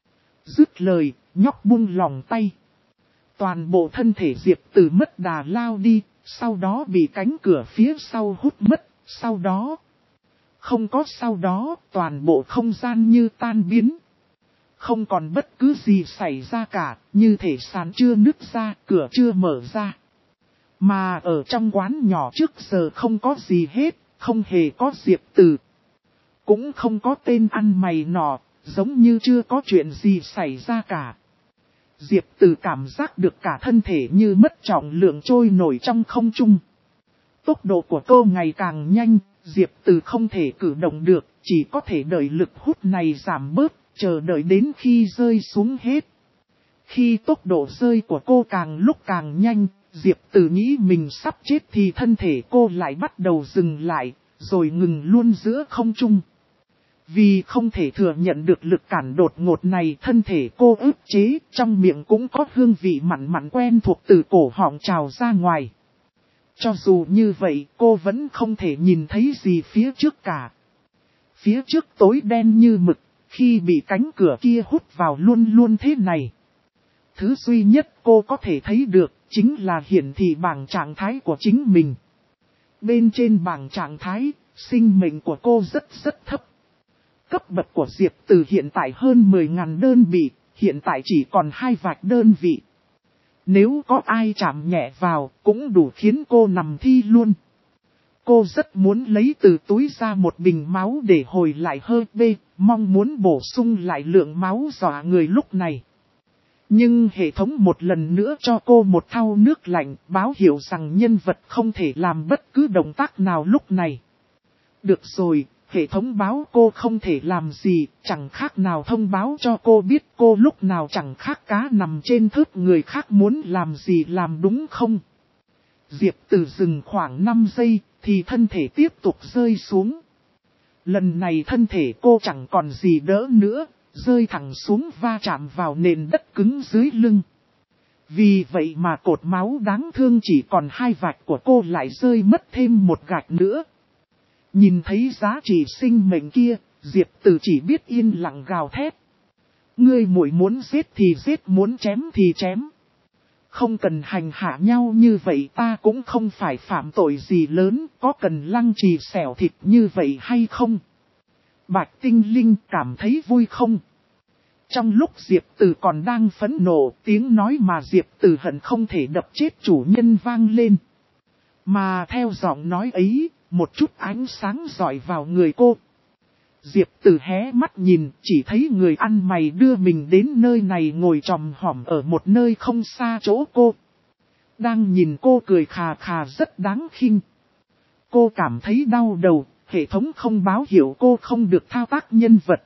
Dứt lời, nhóc buông lòng tay. Toàn bộ thân thể Diệp Từ mất đà lao đi, sau đó bị cánh cửa phía sau hút mất, sau đó không có sau đó, toàn bộ không gian như tan biến. Không còn bất cứ gì xảy ra cả, như thể sàn chưa nứt ra, cửa chưa mở ra. Mà ở trong quán nhỏ trước giờ không có gì hết, không hề có Diệp Từ. Cũng không có tên ăn mày nọ, giống như chưa có chuyện gì xảy ra cả. Diệp Từ cảm giác được cả thân thể như mất trọng lượng trôi nổi trong không trung. Tốc độ của cô ngày càng nhanh, Diệp Từ không thể cử động được, chỉ có thể đợi lực hút này giảm bớt, chờ đợi đến khi rơi xuống hết. Khi tốc độ rơi của cô càng lúc càng nhanh, Diệp Từ nghĩ mình sắp chết thì thân thể cô lại bắt đầu dừng lại, rồi ngừng luôn giữa không trung. Vì không thể thừa nhận được lực cản đột ngột này, thân thể cô ức chế, trong miệng cũng có hương vị mặn mặn quen thuộc từ cổ họng trào ra ngoài. Cho dù như vậy, cô vẫn không thể nhìn thấy gì phía trước cả. Phía trước tối đen như mực, khi bị cánh cửa kia hút vào luôn luôn thế này. Thứ duy nhất cô có thể thấy được, chính là hiển thị bảng trạng thái của chính mình. Bên trên bảng trạng thái, sinh mệnh của cô rất thấp. Cấp bậc của Diệp Từ hiện tại hơn 10.000 đơn vị, hiện tại chỉ còn 2 vạch đơn vị. Nếu có ai chạm nhẹ vào, cũng đủ khiến cô nằm thi luôn. Cô rất muốn lấy từ túi ra một bình máu để hồi lại hơi bê, mong muốn bổ sung lại lượng máu dọa người lúc này. Nhưng hệ thống một lần nữa cho cô một thau nước lạnh, báo hiệu rằng nhân vật không thể làm bất cứ động tác nào lúc này. Được rồi, hệ thống báo cô không thể làm gì, chẳng khác nào thông báo cho cô biết cô lúc nào chẳng khác cá nằm trên thớt người khác muốn làm gì làm, đúng không? Diệp Từ dừng khoảng 5 giây, thì thân thể tiếp tục rơi xuống. Lần này thân thể cô chẳng còn gì đỡ nữa, rơi thẳng xuống va chạm vào nền đất cứng dưới lưng. Vì vậy mà cột máu đáng thương chỉ còn 2 vạch của cô lại rơi mất thêm 1 gạch nữa. Nhìn thấy giá trị sinh mệnh kia, Diệp Từ chỉ biết yên lặng gào thét. Ngươi muội muốn giết thì giết, muốn chém thì chém. Không cần hành hạ nhau như vậy, ta cũng không phải phạm tội gì lớn, có cần lăng trì xẻo thịt như vậy hay không? Bạch Tinh Linh cảm thấy vui không? Trong lúc Diệp Từ còn đang phẫn nộ, tiếng nói mà Diệp Từ hận không thể đập chết chủ nhân vang lên. Mà theo giọng nói ấy, một chút ánh sáng rọi vào người cô. Diệp Từ hé mắt nhìn, chỉ thấy người ăn mày đưa mình đến nơi này ngồi chòm hổm ở một nơi không xa chỗ cô. Đang nhìn cô cười khà khà rất đáng khinh. Cô cảm thấy đau đầu, hệ thống không báo hiệu cô không được thao tác nhân vật.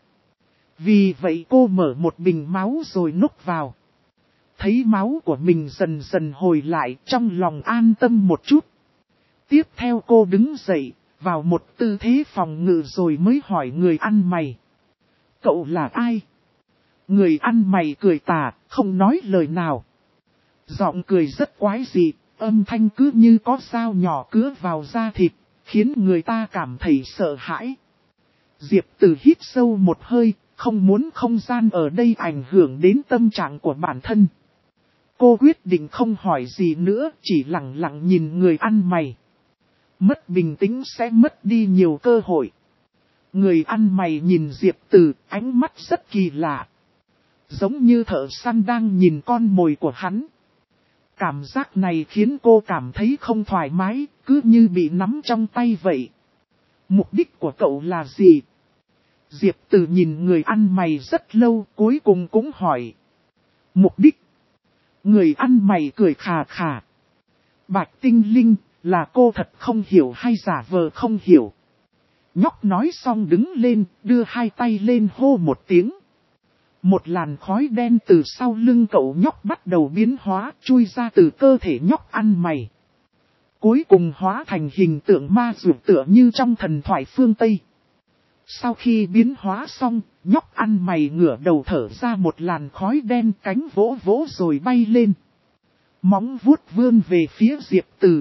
Vì vậy cô mở một bình máu rồi núp vào. Thấy máu của mình dần dần hồi lại, trong lòng an tâm một chút. Tiếp theo cô đứng dậy, vào một tư thế phòng ngự rồi mới hỏi người ăn mày. Cậu là ai? Người ăn mày cười tà, không nói lời nào. Giọng cười rất quái dị, âm thanh cứ như có dao nhỏ cứa vào da thịt, khiến người ta cảm thấy sợ hãi. Diệp Từ hít sâu một hơi, không muốn không gian ở đây ảnh hưởng đến tâm trạng của bản thân. Cô quyết định không hỏi gì nữa, chỉ lặng lặng nhìn người ăn mày. Mất bình tĩnh sẽ mất đi nhiều cơ hội. Người ăn mày nhìn Diệp Từ, ánh mắt rất kỳ lạ. Giống như thợ săn đang nhìn con mồi của hắn. Cảm giác này khiến cô cảm thấy không thoải mái, cứ như bị nắm trong tay vậy. Mục đích của cậu là gì? Diệp Từ nhìn người ăn mày rất lâu, cuối cùng cũng hỏi. Mục đích? Người ăn mày cười khà khà. Bạch Tinh Linh, là cô thật không hiểu hay giả vờ không hiểu? Nhóc nói xong đứng lên, đưa 2 tay lên hô một tiếng. Một làn khói đen từ sau lưng cậu nhóc bắt đầu biến hóa, chui ra từ cơ thể nhóc ăn mày. Cuối cùng hóa thành hình tượng ma dược tựa như trong thần thoại phương Tây. Sau khi biến hóa xong, nhóc ăn mày ngửa đầu thở ra một làn khói đen, cánh vỗ vỗ rồi bay lên. Móng vuốt vươn về phía Diệp Từ.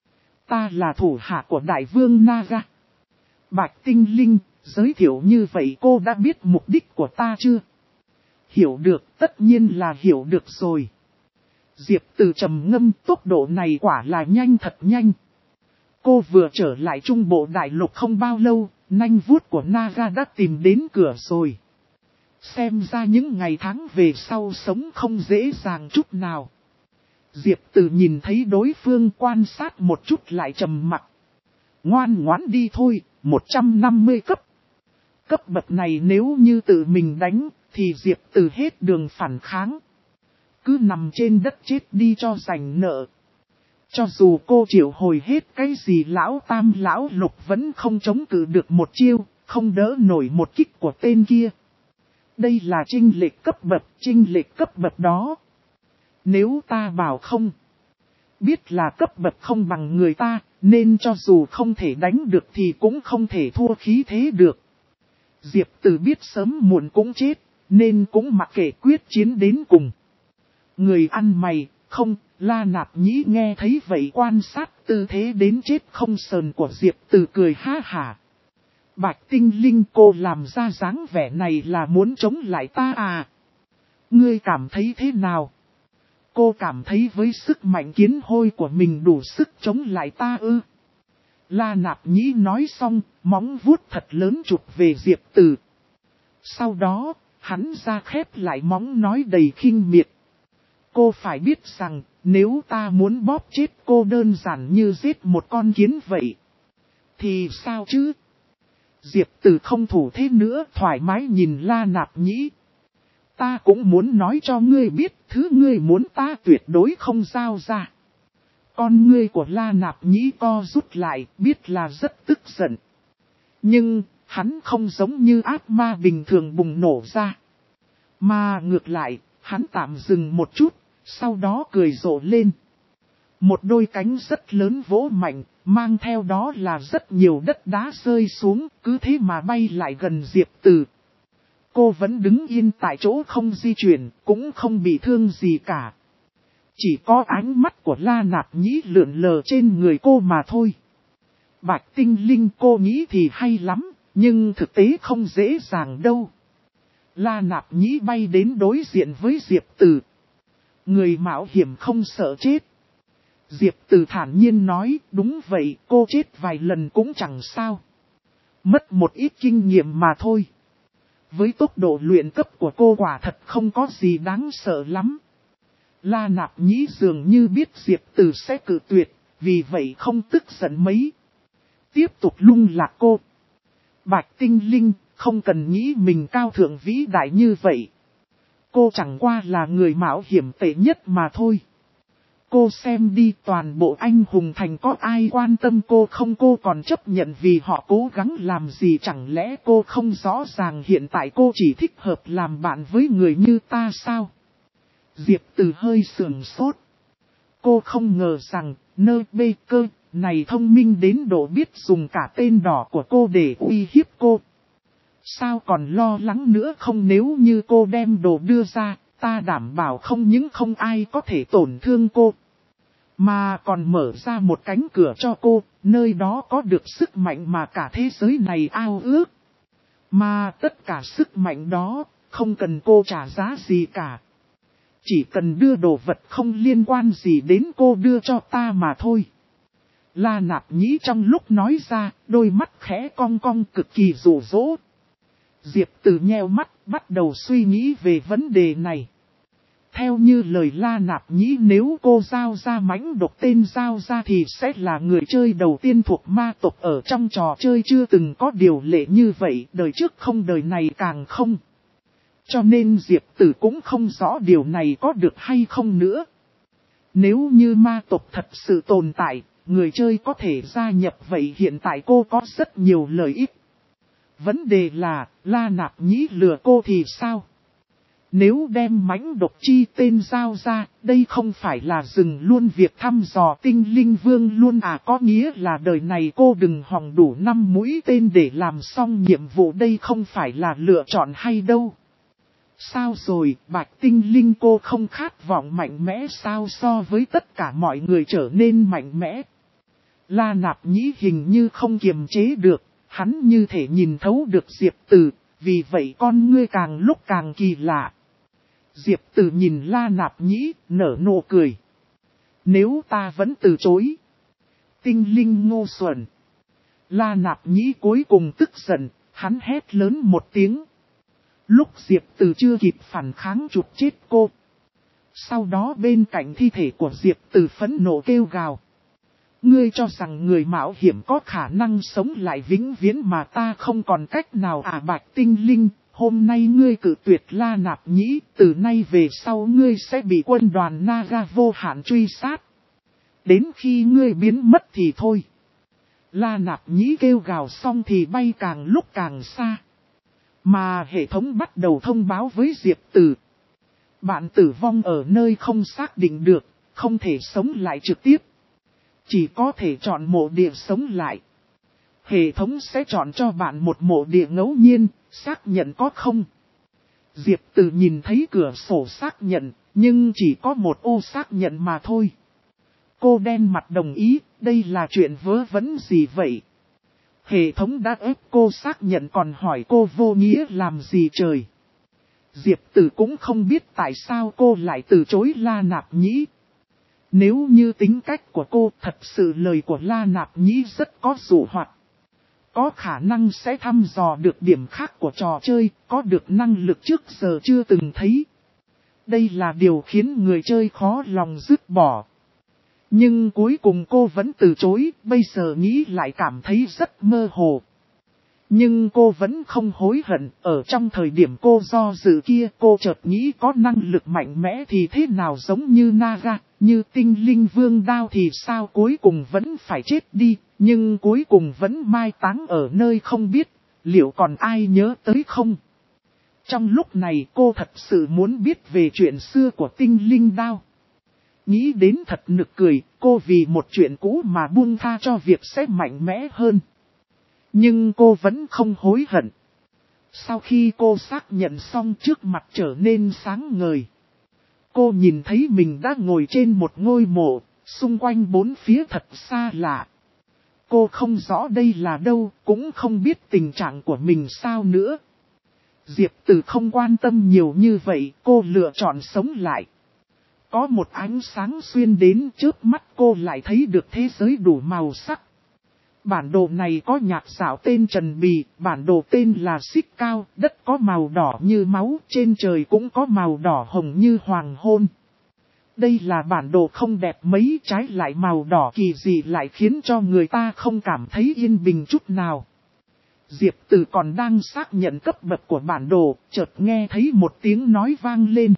Ta là thủ hạ của đại vương Naga. Bạch Tinh Linh, giới thiệu như vậy cô đã biết mục đích của ta chưa? Hiểu được, tất nhiên là hiểu được rồi. Diệp Từ trầm ngâm, tốc độ này quả là nhanh thật nhanh. Cô vừa trở lại Trung Bộ Đại Lục không bao lâu, nanh vuốt của Naga đã tìm đến cửa rồi. Xem ra những ngày tháng về sau sống không dễ dàng chút nào. Diệp Từ nhìn thấy đối phương quan sát một chút lại trầm mặc. Ngoan ngoãn đi thôi, 150 cấp. Cấp bậc này nếu như tự mình đánh, thì Diệp Từ hết đường phản kháng. Cứ nằm trên đất chết đi cho rảnh nợ. Cho dù cô triệu hồi hết cái gì lão tam lão lục vẫn không chống cự được một chiêu, không đỡ nổi một kích của tên kia. Đây là chênh lệch cấp bậc đó. Nếu ta bảo không, biết là cấp bậc không bằng người ta, nên cho dù không thể đánh được thì cũng không thể thua khí thế được. Diệp Từ biết sớm muộn cũng chết, nên cũng mặc kệ quyết chiến đến cùng. Người ăn mày, không, La Nạp Nhĩ nghe thấy vậy quan sát tư thế đến chết không sờn của Diệp Từ cười ha hả. Bạch Tinh Linh, cô làm ra dáng vẻ này là muốn chống lại ta à? Ngươi cảm thấy thế nào? Cô cảm thấy với sức mạnh kiến hôi của mình đủ sức chống lại ta ư? La Nạp Nhĩ nói xong, móng vuốt thật lớn chụp về Diệp Từ. Sau đó, hắn ra khép lại móng nói đầy khinh miệt. Cô phải biết rằng, nếu ta muốn bóp chết cô đơn giản như giết một con kiến vậy. Thì sao chứ? Diệp Từ không thủ thế nữa, thoải mái nhìn La Nạp Nhĩ. Ta cũng muốn nói cho ngươi biết, thứ ngươi muốn ta tuyệt đối không giao ra. Con ngươi của La Nạp Nhĩ co rút lại, biết là rất tức giận. Nhưng, hắn không giống như ác ma bình thường bùng nổ ra. Mà ngược lại, hắn tạm dừng một chút, sau đó cười rộ lên. Một đôi cánh rất lớn vỗ mạnh, mang theo đó là rất nhiều đất đá rơi xuống, cứ thế mà bay lại gần Diệp Từ. Cô vẫn đứng yên tại chỗ không di chuyển, cũng không bị thương gì cả. Chỉ có ánh mắt của La Nạp Nhĩ lượn lờ trên người cô mà thôi. Bạch Tinh Linh, cô nghĩ thì hay lắm, nhưng thực tế không dễ dàng đâu. La Nạp Nhĩ bay đến đối diện với Diệp Từ. Người mạo hiểm không sợ chết. Diệp Từ thản nhiên nói, đúng vậy, cô chết vài lần cũng chẳng sao. Mất một ít kinh nghiệm mà thôi. Với tốc độ luyện cấp của cô quả thật không có gì đáng sợ lắm. La Nạp Nhĩ dường như biết Diệp Từ sẽ cự tuyệt, vì vậy không tức giận mấy. Tiếp tục lung lạc cô. Bạch Tinh Linh, không cần nghĩ mình cao thượng vĩ đại như vậy. Cô chẳng qua là người mạo hiểm tệ nhất mà thôi. Cô xem đi, toàn bộ anh hùng thành có ai quan tâm cô không, cô còn chấp nhận vì họ cố gắng làm gì, chẳng lẽ cô không rõ ràng hiện tại cô chỉ thích hợp làm bạn với người như ta sao? Diệp Từ hơi sườn sốt. Cô không ngờ rằng, nơ bê cơ này thông minh đến độ biết dùng cả tên đỏ của cô để uy hiếp cô. Sao còn lo lắng nữa không, nếu như cô đem đồ đưa ra, ta đảm bảo không những không ai có thể tổn thương cô, mà còn mở ra một cánh cửa cho cô, nơi đó có được sức mạnh mà cả thế giới này ao ước. Mà tất cả sức mạnh đó, không cần cô trả giá gì cả. Chỉ cần đưa đồ vật không liên quan gì đến cô đưa cho ta mà thôi. La Nạp Nhĩ trong lúc nói ra, đôi mắt khẽ cong cong cực kỳ dụ dỗ. Diệp Từ nheo mắt, bắt đầu suy nghĩ về vấn đề này. Theo như lời La Nạp Nhĩ, nếu cô giao ra mãnh độc tên giao ra thì sẽ là người chơi đầu tiên thuộc ma tộc ở trong trò chơi, chưa từng có điều lệ như vậy, đời trước không đời này càng không. Cho nên Diệp Từ cũng không rõ điều này có được hay không nữa. Nếu như ma tộc thật sự tồn tại, người chơi có thể gia nhập, vậy hiện tại cô có rất nhiều lợi ích. Vấn đề là, La Nạp Nhĩ lừa cô thì sao? Nếu đem mãnh độc chi tên giao ra, đây không phải là dừng luôn việc thăm dò tinh linh vương luôn à? Có nghĩa là đời này cô đừng hòng đủ 5 mũi tên để làm xong nhiệm vụ, đây không phải là lựa chọn hay đâu. Sao rồi, Bạch Tinh Linh, cô không khát vọng mạnh mẽ sao, so với tất cả mọi người trở nên mạnh mẽ? La Nạp Nhĩ hình như không kiềm chế được, hắn như thể nhìn thấu được Diệp Từ, vì vậy con ngươi càng lúc càng kỳ lạ. Diệp Từ nhìn La Nạp Nhĩ, nở nụ cười. Nếu ta vẫn từ chối. Tinh linh ngu xuẩn. La Nạp Nhĩ cuối cùng tức giận, hắn hét lớn một tiếng. Lúc Diệp Từ chưa kịp phản kháng chụp chết cô. Sau đó bên cạnh thi thể của Diệp Từ phẫn nộ kêu gào. Ngươi cho rằng người mạo hiểm có khả năng sống lại vĩnh viễn mà ta không còn cách nào à? Bạch Tinh Linh, hôm nay ngươi cự tuyệt La Nạp Nhĩ, từ nay về sau ngươi sẽ bị quân đoàn Naga vô hạn truy sát. Đến khi ngươi biến mất thì thôi. La Nạp Nhĩ kêu gào xong thì bay càng lúc càng xa. Mà hệ thống bắt đầu thông báo với Diệp Từ. Bạn tử vong ở nơi không xác định được, không thể sống lại trực tiếp. Chỉ có thể chọn mộ địa sống lại. Hệ thống sẽ chọn cho bạn một mộ địa ngẫu nhiên, xác nhận có không. Diệp Từ nhìn thấy cửa sổ xác nhận, nhưng chỉ có một ô xác nhận mà thôi. Cô đen mặt đồng ý, đây là chuyện vớ vẩn gì vậy? Hệ thống đã ép cô xác nhận còn hỏi cô vô nghĩa làm gì trời? Diệp Từ cũng không biết tại sao cô lại từ chối La Nạp Nhĩ. Nếu như tính cách của cô, thật sự lời của La Nạp Nhĩ rất có dụ hoặc. Có khả năng sẽ thăm dò được điểm khác của trò chơi, có được năng lực trước giờ chưa từng thấy. Đây là điều khiến người chơi khó lòng dứt bỏ. Nhưng cuối cùng cô vẫn từ chối, bây giờ nghĩ lại cảm thấy rất mơ hồ. Nhưng cô vẫn không hối hận, ở trong thời điểm cô do dự kia cô chợt nghĩ có năng lực mạnh mẽ thì thế nào giống như Naga, như tinh linh vương đao thì sao cuối cùng vẫn phải chết đi, nhưng cuối cùng vẫn mai táng ở nơi không biết, liệu còn ai nhớ tới không? Trong lúc này cô thật sự muốn biết về chuyện xưa của tinh linh đao. Nghĩ đến thật nực cười, cô vì một chuyện cũ mà buông tha cho việc sẽ mạnh mẽ hơn. Nhưng cô vẫn không hối hận. Sau khi cô xác nhận xong trước mặt trở nên sáng ngời. Cô nhìn thấy mình đã ngồi trên một ngôi mộ, xung quanh bốn phía thật xa lạ. Cô không rõ đây là đâu, cũng không biết tình trạng của mình sao nữa. Diệp Từ không quan tâm nhiều như vậy, cô lựa chọn sống lại. Có một ánh sáng xuyên đến trước mắt cô lại thấy được thế giới đủ màu sắc. Bản đồ này có nhạc xảo tên Trần Bì, bản đồ tên là Xích Cao, đất có màu đỏ như máu, trên trời cũng có màu đỏ hồng như hoàng hôn. Đây là bản đồ không đẹp mấy, trái lại màu đỏ kỳ dị lại khiến cho người ta không cảm thấy yên bình chút nào. Diệp Từ còn đang xác nhận cấp bậc của bản đồ, chợt nghe thấy một tiếng nói vang lên.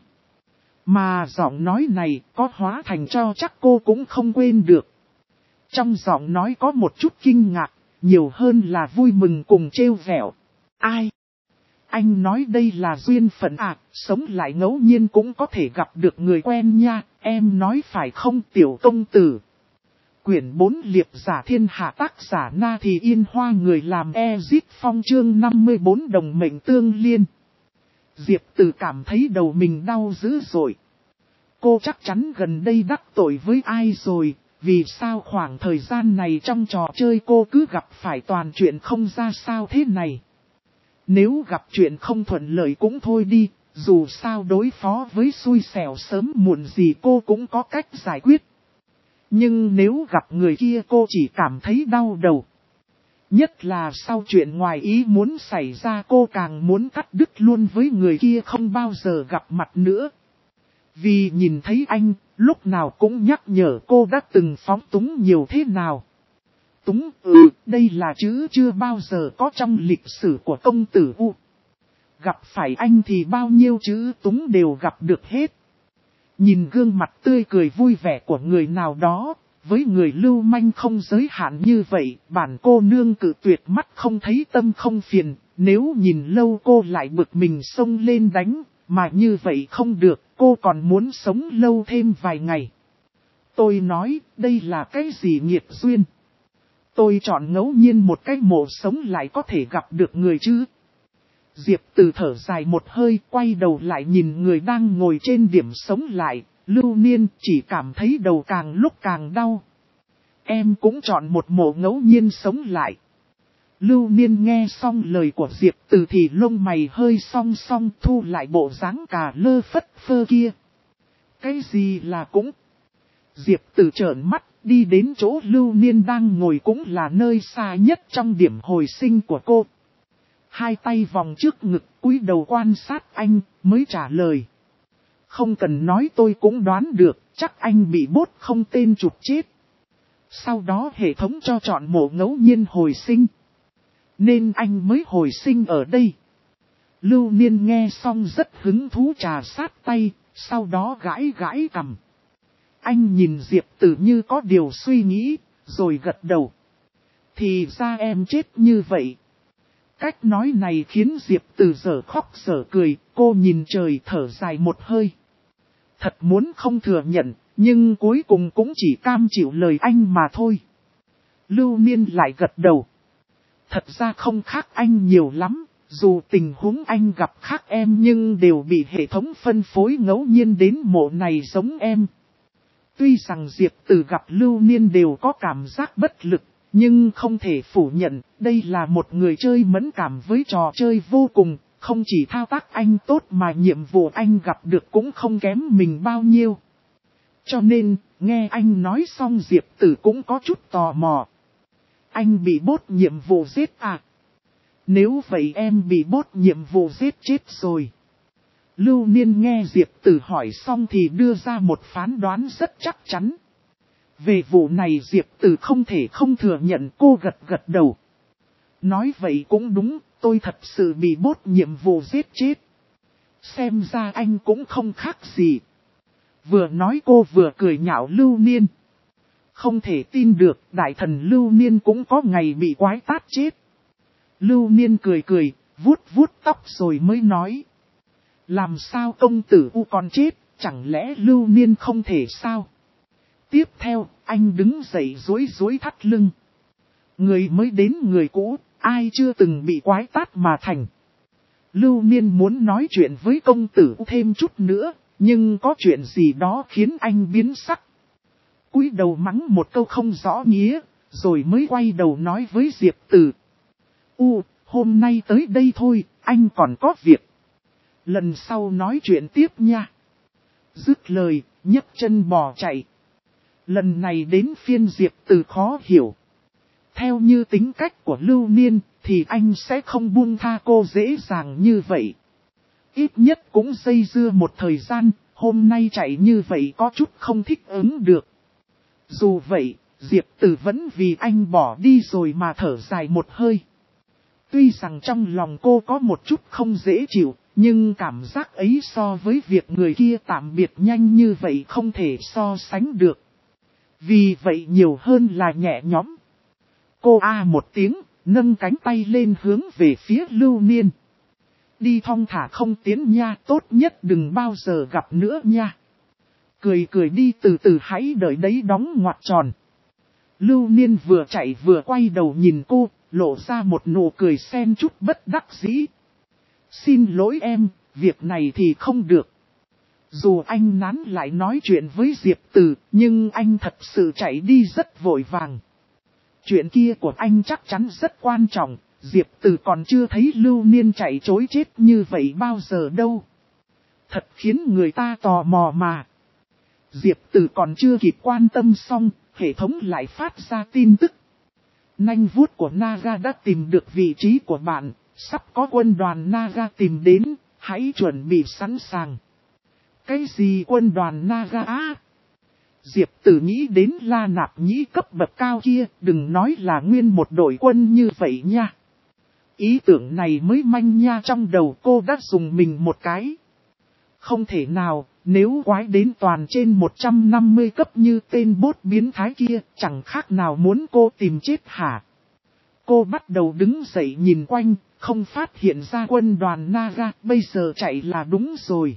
Mà giọng nói này có hóa thành cho chắc cô cũng không quên được. Trong giọng nói có một chút kinh ngạc, nhiều hơn là vui mừng cùng trêu vẻo. Ai? Anh nói đây là duyên phận à, sống lại ngẫu nhiên cũng có thể gặp được người quen nha, em nói phải không tiểu công tử? Quyển 4 Liệp giả thiên hạ tác giả Na Thì Yên Hoa người làm Ezit Phong chương 54 đồng mệnh tương liên. Diệp Từ cảm thấy đầu mình đau dữ dội. Cô chắc chắn gần đây đắc tội với ai rồi, vì sao khoảng thời gian này trong trò chơi cô cứ gặp phải toàn chuyện không ra sao thế này. Nếu gặp chuyện không thuận lợi cũng thôi đi, dù sao đối phó với xui xẻo sớm muộn gì cô cũng có cách giải quyết. Nhưng nếu gặp người kia cô chỉ cảm thấy đau đầu. Nhất là sau chuyện ngoài ý muốn xảy ra cô càng muốn cắt đứt luôn với người kia không bao giờ gặp mặt nữa. Vì nhìn thấy anh, lúc nào cũng nhắc nhở cô đã từng phóng túng nhiều thế nào. Túng, đây là chữ chưa bao giờ có trong lịch sử của công tử U. Gặp phải anh thì bao nhiêu chữ túng đều gặp được hết. Nhìn gương mặt tươi cười vui vẻ của người nào đó, với người lưu manh không giới hạn như vậy, bản cô nương cự tuyệt mắt không thấy tâm không phiền, nếu nhìn lâu cô lại bực mình xông lên đánh, mà như vậy không được, cô còn muốn sống lâu thêm vài ngày. Tôi nói, đây là cái gì nghiệt duyên? Tôi chọn ngẫu nhiên một cái mộ sống lại có thể gặp được người chứ? Diệp Từ thở dài một hơi, quay đầu lại nhìn người đang ngồi trên điểm sống lại, Lưu Niên chỉ cảm thấy đầu càng lúc càng đau. Em cũng chọn một mộ ngẫu nhiên sống lại. Lưu Niên nghe xong lời của Diệp Từ thì lông mày hơi song song thu lại bộ dáng cà lơ phất phơ kia. Cái gì là cũng? Diệp Từ trợn mắt, đi đến chỗ Lưu Niên đang ngồi cũng là nơi xa nhất trong điểm hồi sinh của cô. Hai tay vòng trước ngực cúi đầu quan sát anh, mới trả lời. Không cần nói tôi cũng đoán được, chắc anh bị bốt không tên chụp chết. Sau đó hệ thống cho chọn mổ ngẫu nhiên hồi sinh. Nên anh mới hồi sinh ở đây. Lưu Niên nghe xong rất hứng thú trà sát tay, sau đó gãi gãi cằm. Anh nhìn Diệp Tử như có điều suy nghĩ, rồi gật đầu. Thì ra em chết như vậy. Cách nói này khiến Diệp Tử dở khóc dở cười, cô nhìn trời thở dài một hơi. Thật muốn không thừa nhận, nhưng cuối cùng cũng chỉ cam chịu lời anh mà thôi. Lưu Niên lại gật đầu. Thật ra không khác anh nhiều lắm, dù tình huống anh gặp khác em nhưng đều bị hệ thống phân phối ngẫu nhiên đến mộ này giống em. Tuy rằng Diệp Tử gặp Lưu Niên đều có cảm giác bất lực, nhưng không thể phủ nhận, đây là một người chơi mẫn cảm với trò chơi vô cùng, không chỉ thao tác anh tốt mà nhiệm vụ anh gặp được cũng không kém mình bao nhiêu. Cho nên, nghe anh nói xong Diệp Tử cũng có chút tò mò. Anh bị bốt nhiệm vụ giết à? Nếu vậy em bị bốt nhiệm vụ giết chết rồi. Lưu Niên nghe Diệp Tử hỏi xong thì đưa ra một phán đoán rất chắc chắn. Về vụ này Diệp Tử không thể không thừa nhận, cô gật gật đầu. Nói vậy cũng đúng, tôi thật sự bị bốt nhiệm vụ giết chết. Xem ra anh cũng không khác gì. Vừa nói cô vừa cười nhạo Lưu Niên. Không thể tin được, đại thần Lưu Niên cũng có ngày bị quái tát chết. Lưu Niên cười cười, vuốt vuốt tóc rồi mới nói. Làm sao công tử U còn chết, chẳng lẽ Lưu Niên không thể sao? Tiếp theo, anh đứng dậy duỗi duỗi thắt lưng. Người mới đến người cũ, ai chưa từng bị quái tát mà thành. Lưu Niên muốn nói chuyện với công tử U thêm chút nữa, nhưng có chuyện gì đó khiến anh biến sắc. Cúi đầu mắng một câu không rõ nghĩa, rồi mới quay đầu nói với Diệp Tử. Hôm nay tới đây thôi, anh còn có việc. Lần sau nói chuyện tiếp nha. Dứt lời, nhấc chân bỏ chạy. Lần này đến phiên Diệp Tử khó hiểu. Theo như tính cách của Lưu Niên, thì anh sẽ không buông tha cô dễ dàng như vậy. Ít nhất cũng dây dưa một thời gian, hôm nay chạy như vậy có chút không thích ứng được. Dù vậy, Diệp Tử vẫn vì anh bỏ đi rồi mà thở dài một hơi. Tuy rằng trong lòng cô có một chút không dễ chịu, nhưng cảm giác ấy so với việc người kia tạm biệt nhanh như vậy không thể so sánh được. Vì vậy nhiều hơn là nhẹ nhõm. Cô một tiếng, nâng cánh tay lên hướng về phía Lưu Niên. Đi thong thả không tiến nha, tốt nhất đừng bao giờ gặp nữa nha. Cười cười đi từ từ, hãy đợi đấy đóng ngoặc tròn. Lưu Niên vừa chạy vừa quay đầu nhìn cô, lộ ra một nụ cười xen chút bất đắc dĩ. Xin lỗi em, việc này thì không được. Dù anh nán lại nói chuyện với Diệp Tử, nhưng anh thật sự chạy đi rất vội vàng. Chuyện kia của anh chắc chắn rất quan trọng, Diệp Tử còn chưa thấy Lưu Niên chạy trối chết như vậy bao giờ đâu. Thật khiến người ta tò mò mà. Diệp Tử còn chưa kịp quan tâm xong, hệ thống lại phát ra tin tức. Nanh vuốt của Naga đã tìm được vị trí của bạn, sắp có quân đoàn Naga tìm đến, hãy chuẩn bị sẵn sàng. Cái gì quân đoàn Naga á? Diệp Tử nghĩ đến La Nạp Nhĩ cấp bậc cao kia, đừng nói là nguyên một đội quân như vậy nha. Ý tưởng này mới manh nha, trong đầu cô đã dùng mình một cái. Không thể nào, nếu quái đến toàn trên 150 cấp như tên bốt biến thái kia, chẳng khác nào muốn cô tìm chết hả? Cô bắt đầu đứng dậy nhìn quanh, không phát hiện ra quân đoàn Naga, bây giờ chạy là đúng rồi.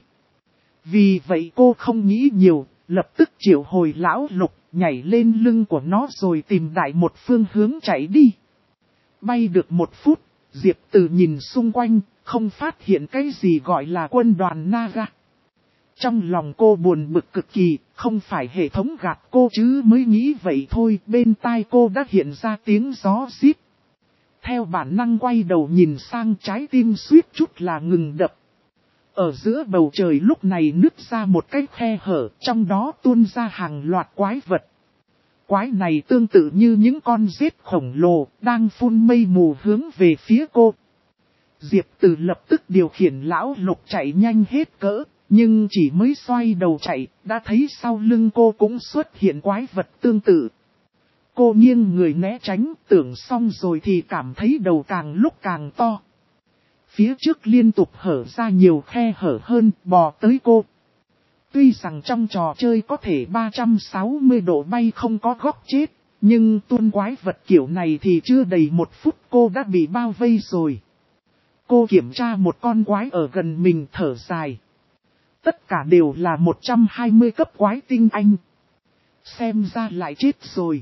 Vì vậy cô không nghĩ nhiều, lập tức triệu hồi lão lục, nhảy lên lưng của nó rồi tìm đại một phương hướng chạy đi. Bay được 1 phút, Diệp Tử nhìn xung quanh, không phát hiện cái gì gọi là quân đoàn Naga. Trong lòng cô buồn bực cực kỳ, không phải hệ thống gạt cô chứ mới nghĩ vậy thôi, bên tai cô đã hiện ra tiếng gió rít. Theo bản năng quay đầu nhìn sang, trái tim suýt chút là ngừng đập. Ở giữa bầu trời lúc này nứt ra một cái khe hở, trong đó tuôn ra hàng loạt quái vật. Quái này tương tự như những con rết khổng lồ, đang phun mây mù hướng về phía cô. Diệp Từ lập tức điều khiển lão Lục chạy nhanh hết cỡ, nhưng chỉ mới xoay đầu chạy, đã thấy sau lưng cô cũng xuất hiện quái vật tương tự. Cô nghiêng người né tránh, tưởng xong rồi thì cảm thấy đầu càng lúc càng to. Phía trước liên tục hở ra nhiều khe hở hơn, bò tới cô. Tuy rằng trong trò chơi có thể 360 độ bay không có góc chết, nhưng tuôn quái vật kiểu này thì chưa đầy 1 phút cô đã bị bao vây rồi. Cô kiểm tra một con quái ở gần mình thở dài. Tất cả đều là 120 cấp quái tinh anh. Xem ra lại chết rồi.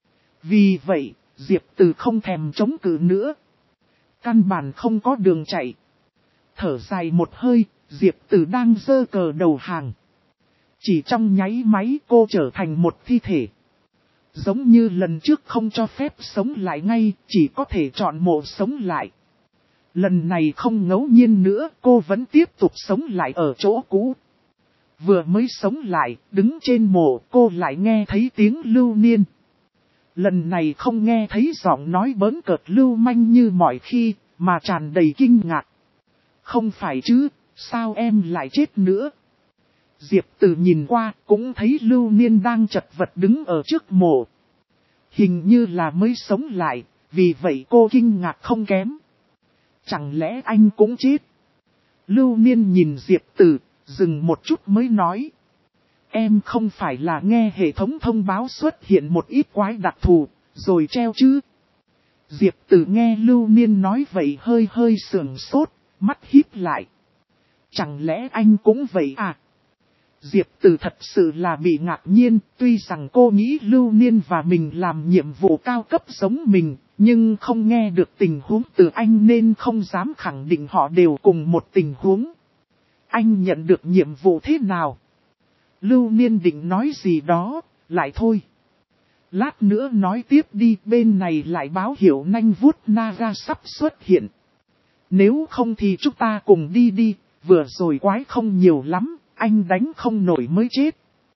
Vì vậy, Diệp Từ không thèm chống cự nữa. Căn bản không có đường chạy. Thở dài một hơi, Diệp Từ đang giơ cờ đầu hàng. Chỉ trong nháy máy cô trở thành một thi thể. Giống như lần trước không cho phép sống lại ngay, chỉ có thể chọn mộ sống lại. Lần này không ngẫu nhiên nữa, cô vẫn tiếp tục sống lại ở chỗ cũ. Vừa mới sống lại, đứng trên mộ, cô lại nghe thấy tiếng Lưu Niên. Lần này không nghe thấy giọng nói bỡn cợt lưu manh như mọi khi, mà tràn đầy kinh ngạc. Không phải chứ, sao em lại chết nữa? Diệp Từ nhìn qua, cũng thấy Lưu Niên đang chật vật đứng ở trước mộ. Hình như là mới sống lại, vì vậy cô kinh ngạc không kém. Chẳng lẽ anh cũng chết? Lưu Niên nhìn Diệp Từ, dừng một chút mới nói. Em không phải là nghe hệ thống thông báo xuất hiện một ít quái đặc thù, rồi treo chứ? Diệp Từ nghe Lưu Niên nói vậy hơi hơi sườn sốt, mắt híp lại. Chẳng lẽ anh cũng vậy à? Diệp Từ thật sự là bị ngạc nhiên, tuy rằng cô nghĩ Lưu Niên và mình làm nhiệm vụ cao cấp giống mình, nhưng không nghe được tình huống từ anh nên không dám khẳng định họ đều cùng một tình huống. Anh nhận được nhiệm vụ thế nào? Lưu Niên định nói gì đó, lại thôi. Lát nữa nói tiếp đi, bên này lại báo hiệu nanh vuốt Naga sắp xuất hiện. Nếu không thì chúng ta cùng đi đi, vừa rồi quái không nhiều lắm, anh đánh không nổi mới chết.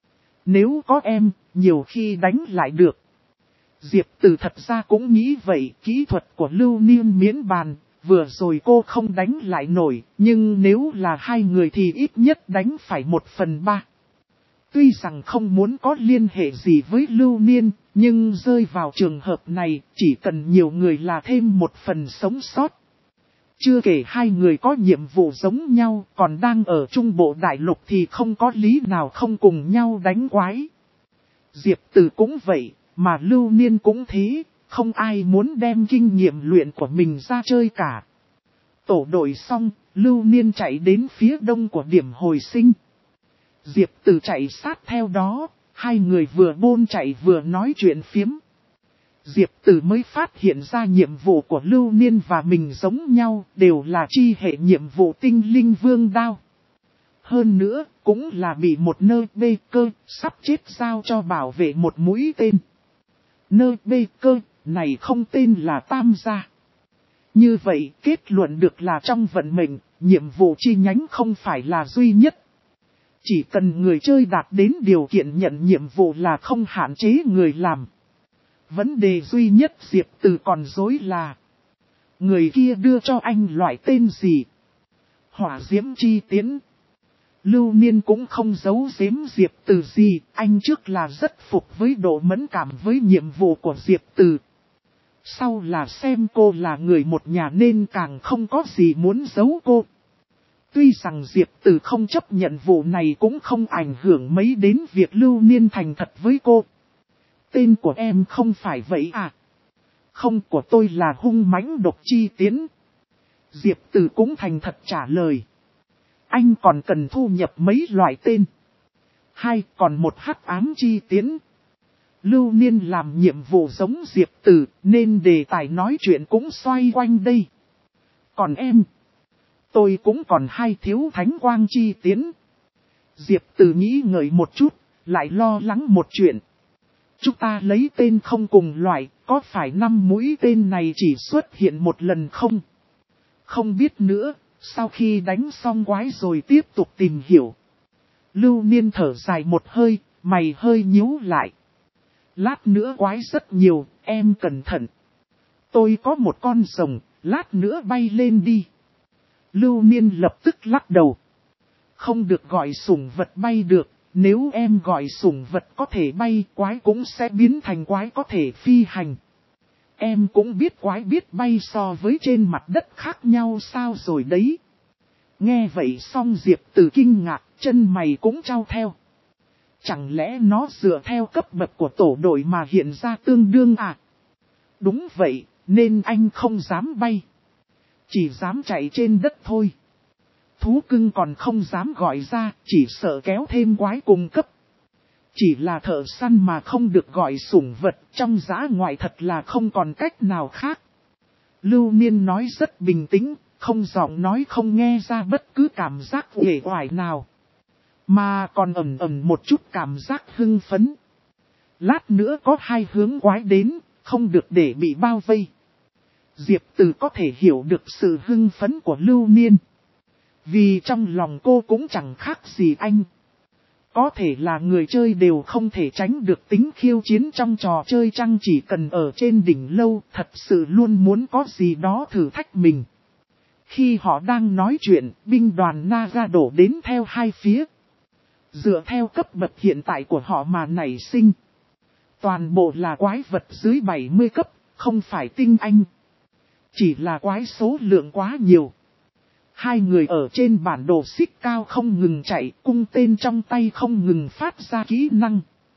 Nếu có em, nhiều khi đánh lại được. Diệp Từ thật ra cũng nghĩ vậy, kỹ thuật của Lưu Niên miễn bàn, vừa rồi cô không đánh lại nổi, nhưng nếu là hai người thì ít nhất đánh phải 1/3. Tuy rằng không muốn có liên hệ gì với Lưu Niên, nhưng rơi vào trường hợp này, chỉ cần nhiều người là thêm một phần sống sót. Chưa kể hai người có nhiệm vụ giống nhau, còn đang ở trung bộ đại lục thì không có lý nào không cùng nhau đánh quái. Diệp Từ cũng vậy, mà Lưu Niên cũng thế, không ai muốn đem kinh nghiệm luyện của mình ra chơi cả. Tổ đội xong, Lưu Niên chạy đến phía đông của điểm hồi sinh. Diệp Từ chạy sát theo đó, hai người vừa bôn chạy vừa nói chuyện phiếm. Diệp Từ mới phát hiện ra nhiệm vụ của Lưu Niên và mình giống nhau, đều là chi hệ nhiệm vụ tinh linh vương đao. Hơn nữa, cũng là bị một nơi bê cơ, sắp chết giao cho bảo vệ một mũi tên. Nơi bê cơ, này không tên là Tam Gia. Như vậy, kết luận được là trong vận mệnh, nhiệm vụ chi nhánh không phải là duy nhất. Chỉ cần người chơi đạt đến điều kiện nhận nhiệm vụ là không hạn chế người làm. Vấn đề duy nhất Diệp Từ còn dối là người kia đưa cho anh loại tên gì? Hỏa diễm chi tiến. Lưu Niên cũng không giấu giếm Diệp Từ gì, anh trước là rất phục với độ mẫn cảm với nhiệm vụ của Diệp Từ. Sau là xem cô là người một nhà nên càng không có gì muốn giấu cô. Tuy rằng Diệp Từ không chấp nhận vụ này cũng không ảnh hưởng mấy đến việc Lưu Niên thành thật với cô. Tên của em không phải vậy à? Không, của tôi là hung mãnh độc chi tiến. Diệp Từ cũng thành thật trả lời. Anh còn cần thu nhập mấy loại tên. Hay còn một hắc ám chi tiến. Lưu Niên làm nhiệm vụ giống Diệp Từ nên đề tài nói chuyện cũng xoay quanh đây. Còn em, tôi cũng còn hai thiếu thánh quang chi tiến. Diệp Từ nghĩ ngợi một chút, lại lo lắng một chuyện. Chúng ta lấy tên không cùng loại, có phải 5 mũi tên này chỉ xuất hiện một lần không? Không biết nữa, sau khi đánh xong quái rồi tiếp tục tìm hiểu. Lưu Niên thở dài một hơi, mày hơi nhíu lại. Lát nữa quái rất nhiều, em cẩn thận. Tôi có một con rồng, lát nữa bay lên đi. Lưu Niên lập tức lắc đầu. Không được gọi sủng vật bay được, nếu em gọi sủng vật có thể bay, quái cũng sẽ biến thành quái có thể phi hành. Em cũng biết quái biết bay so với trên mặt đất khác nhau sao rồi đấy. Nghe vậy xong Diệp Từ kinh ngạc, chân mày cũng trao theo. Chẳng lẽ nó dựa theo cấp bậc của tổ đội mà hiện ra tương đương à? Đúng vậy, nên anh không dám bay. Chỉ dám chạy trên đất thôi. Thú cưng còn không dám gọi ra, chỉ sợ kéo thêm quái cùng cấp. Chỉ là thợ săn mà không được gọi sủng vật, trong dã ngoại thật là không còn cách nào khác. Lưu Niên nói rất bình tĩnh, không giọng nói không nghe ra bất cứ cảm giác uể oải nào. Mà còn ẩn ẩn một chút cảm giác hưng phấn. Lát nữa có hai hướng quái đến, không được để bị bao vây. Diệp Từ có thể hiểu được sự hưng phấn của Lưu Niên. Vì trong lòng cô cũng chẳng khác gì anh. Có thể là người chơi đều không thể tránh được tính khiêu chiến trong trò chơi chăng, chỉ cần ở trên đỉnh lâu thật sự luôn muốn có gì đó thử thách mình. Khi họ đang nói chuyện, binh đoàn Naga đổ đến theo hai phía. Dựa theo cấp bậc hiện tại của họ mà nảy sinh. Toàn bộ là quái vật dưới 70 cấp, không phải tinh anh. Chỉ là quái số lượng quá nhiều. Hai người ở trên bản đồ xích cao không ngừng chạy, cung tên trong tay không ngừng phát ra kỹ năng.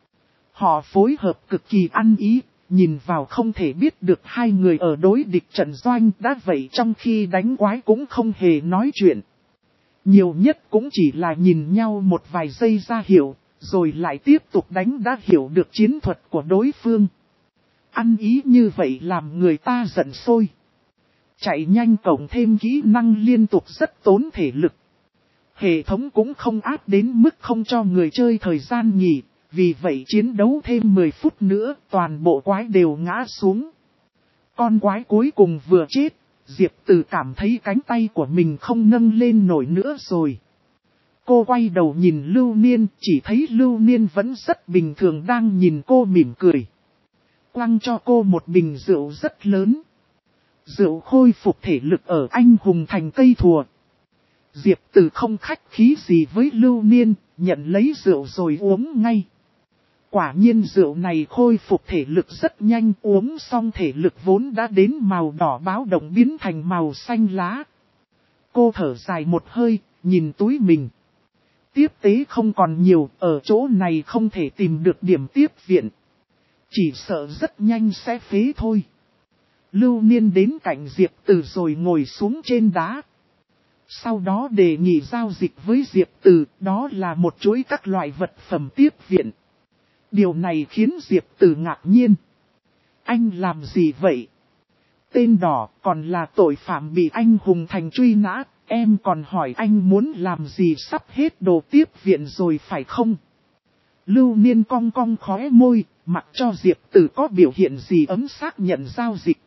Họ phối hợp cực kỳ ăn ý, nhìn vào không thể biết được hai người ở đối địch trận doanh đã vậy trong khi đánh quái cũng không hề nói chuyện. Nhiều nhất cũng chỉ là nhìn nhau một vài giây ra hiểu, rồi lại tiếp tục đánh đã hiểu được chiến thuật của đối phương. Ăn ý như vậy làm người ta giận sôi. Chạy nhanh cộng thêm kỹ năng liên tục rất tốn thể lực. Hệ thống cũng không áp đến mức không cho người chơi thời gian nghỉ, vì vậy chiến đấu thêm 10 phút nữa toàn bộ quái đều ngã xuống. Con quái cuối cùng vừa chết, Diệp Từ cảm thấy cánh tay của mình không nâng lên nổi nữa rồi. Cô quay đầu nhìn Lưu Niên, chỉ thấy Lưu Niên vẫn rất bình thường đang nhìn cô mỉm cười. Quăng cho cô một bình rượu rất lớn. Rượu khôi phục thể lực ở anh hùng thành cây thùa. Diệp Từ không khách khí gì với Lưu Niên, nhận lấy rượu rồi uống ngay. Quả nhiên rượu này khôi phục thể lực rất nhanh, uống xong thể lực vốn đã đến màu đỏ báo động biến thành màu xanh lá. Cô thở dài một hơi, nhìn túi mình. Tiếp tế không còn nhiều, ở chỗ này không thể tìm được điểm tiếp viện. Chỉ sợ rất nhanh sẽ phế thôi. Lưu Niên đến cạnh Diệp Từ rồi ngồi xuống trên đá. Sau đó đề nghị giao dịch với Diệp Từ, đó là một chuỗi các loại vật phẩm tiếp viện. Điều này khiến Diệp Từ ngạc nhiên. Anh làm gì vậy? Tên đỏ còn là tội phạm bị anh hùng thành truy nã, em còn hỏi anh muốn làm gì, sắp hết đồ tiếp viện rồi phải không? Lưu Niên cong cong khóe môi, mặc cho Diệp Từ có biểu hiện gì ấm xác nhận giao dịch.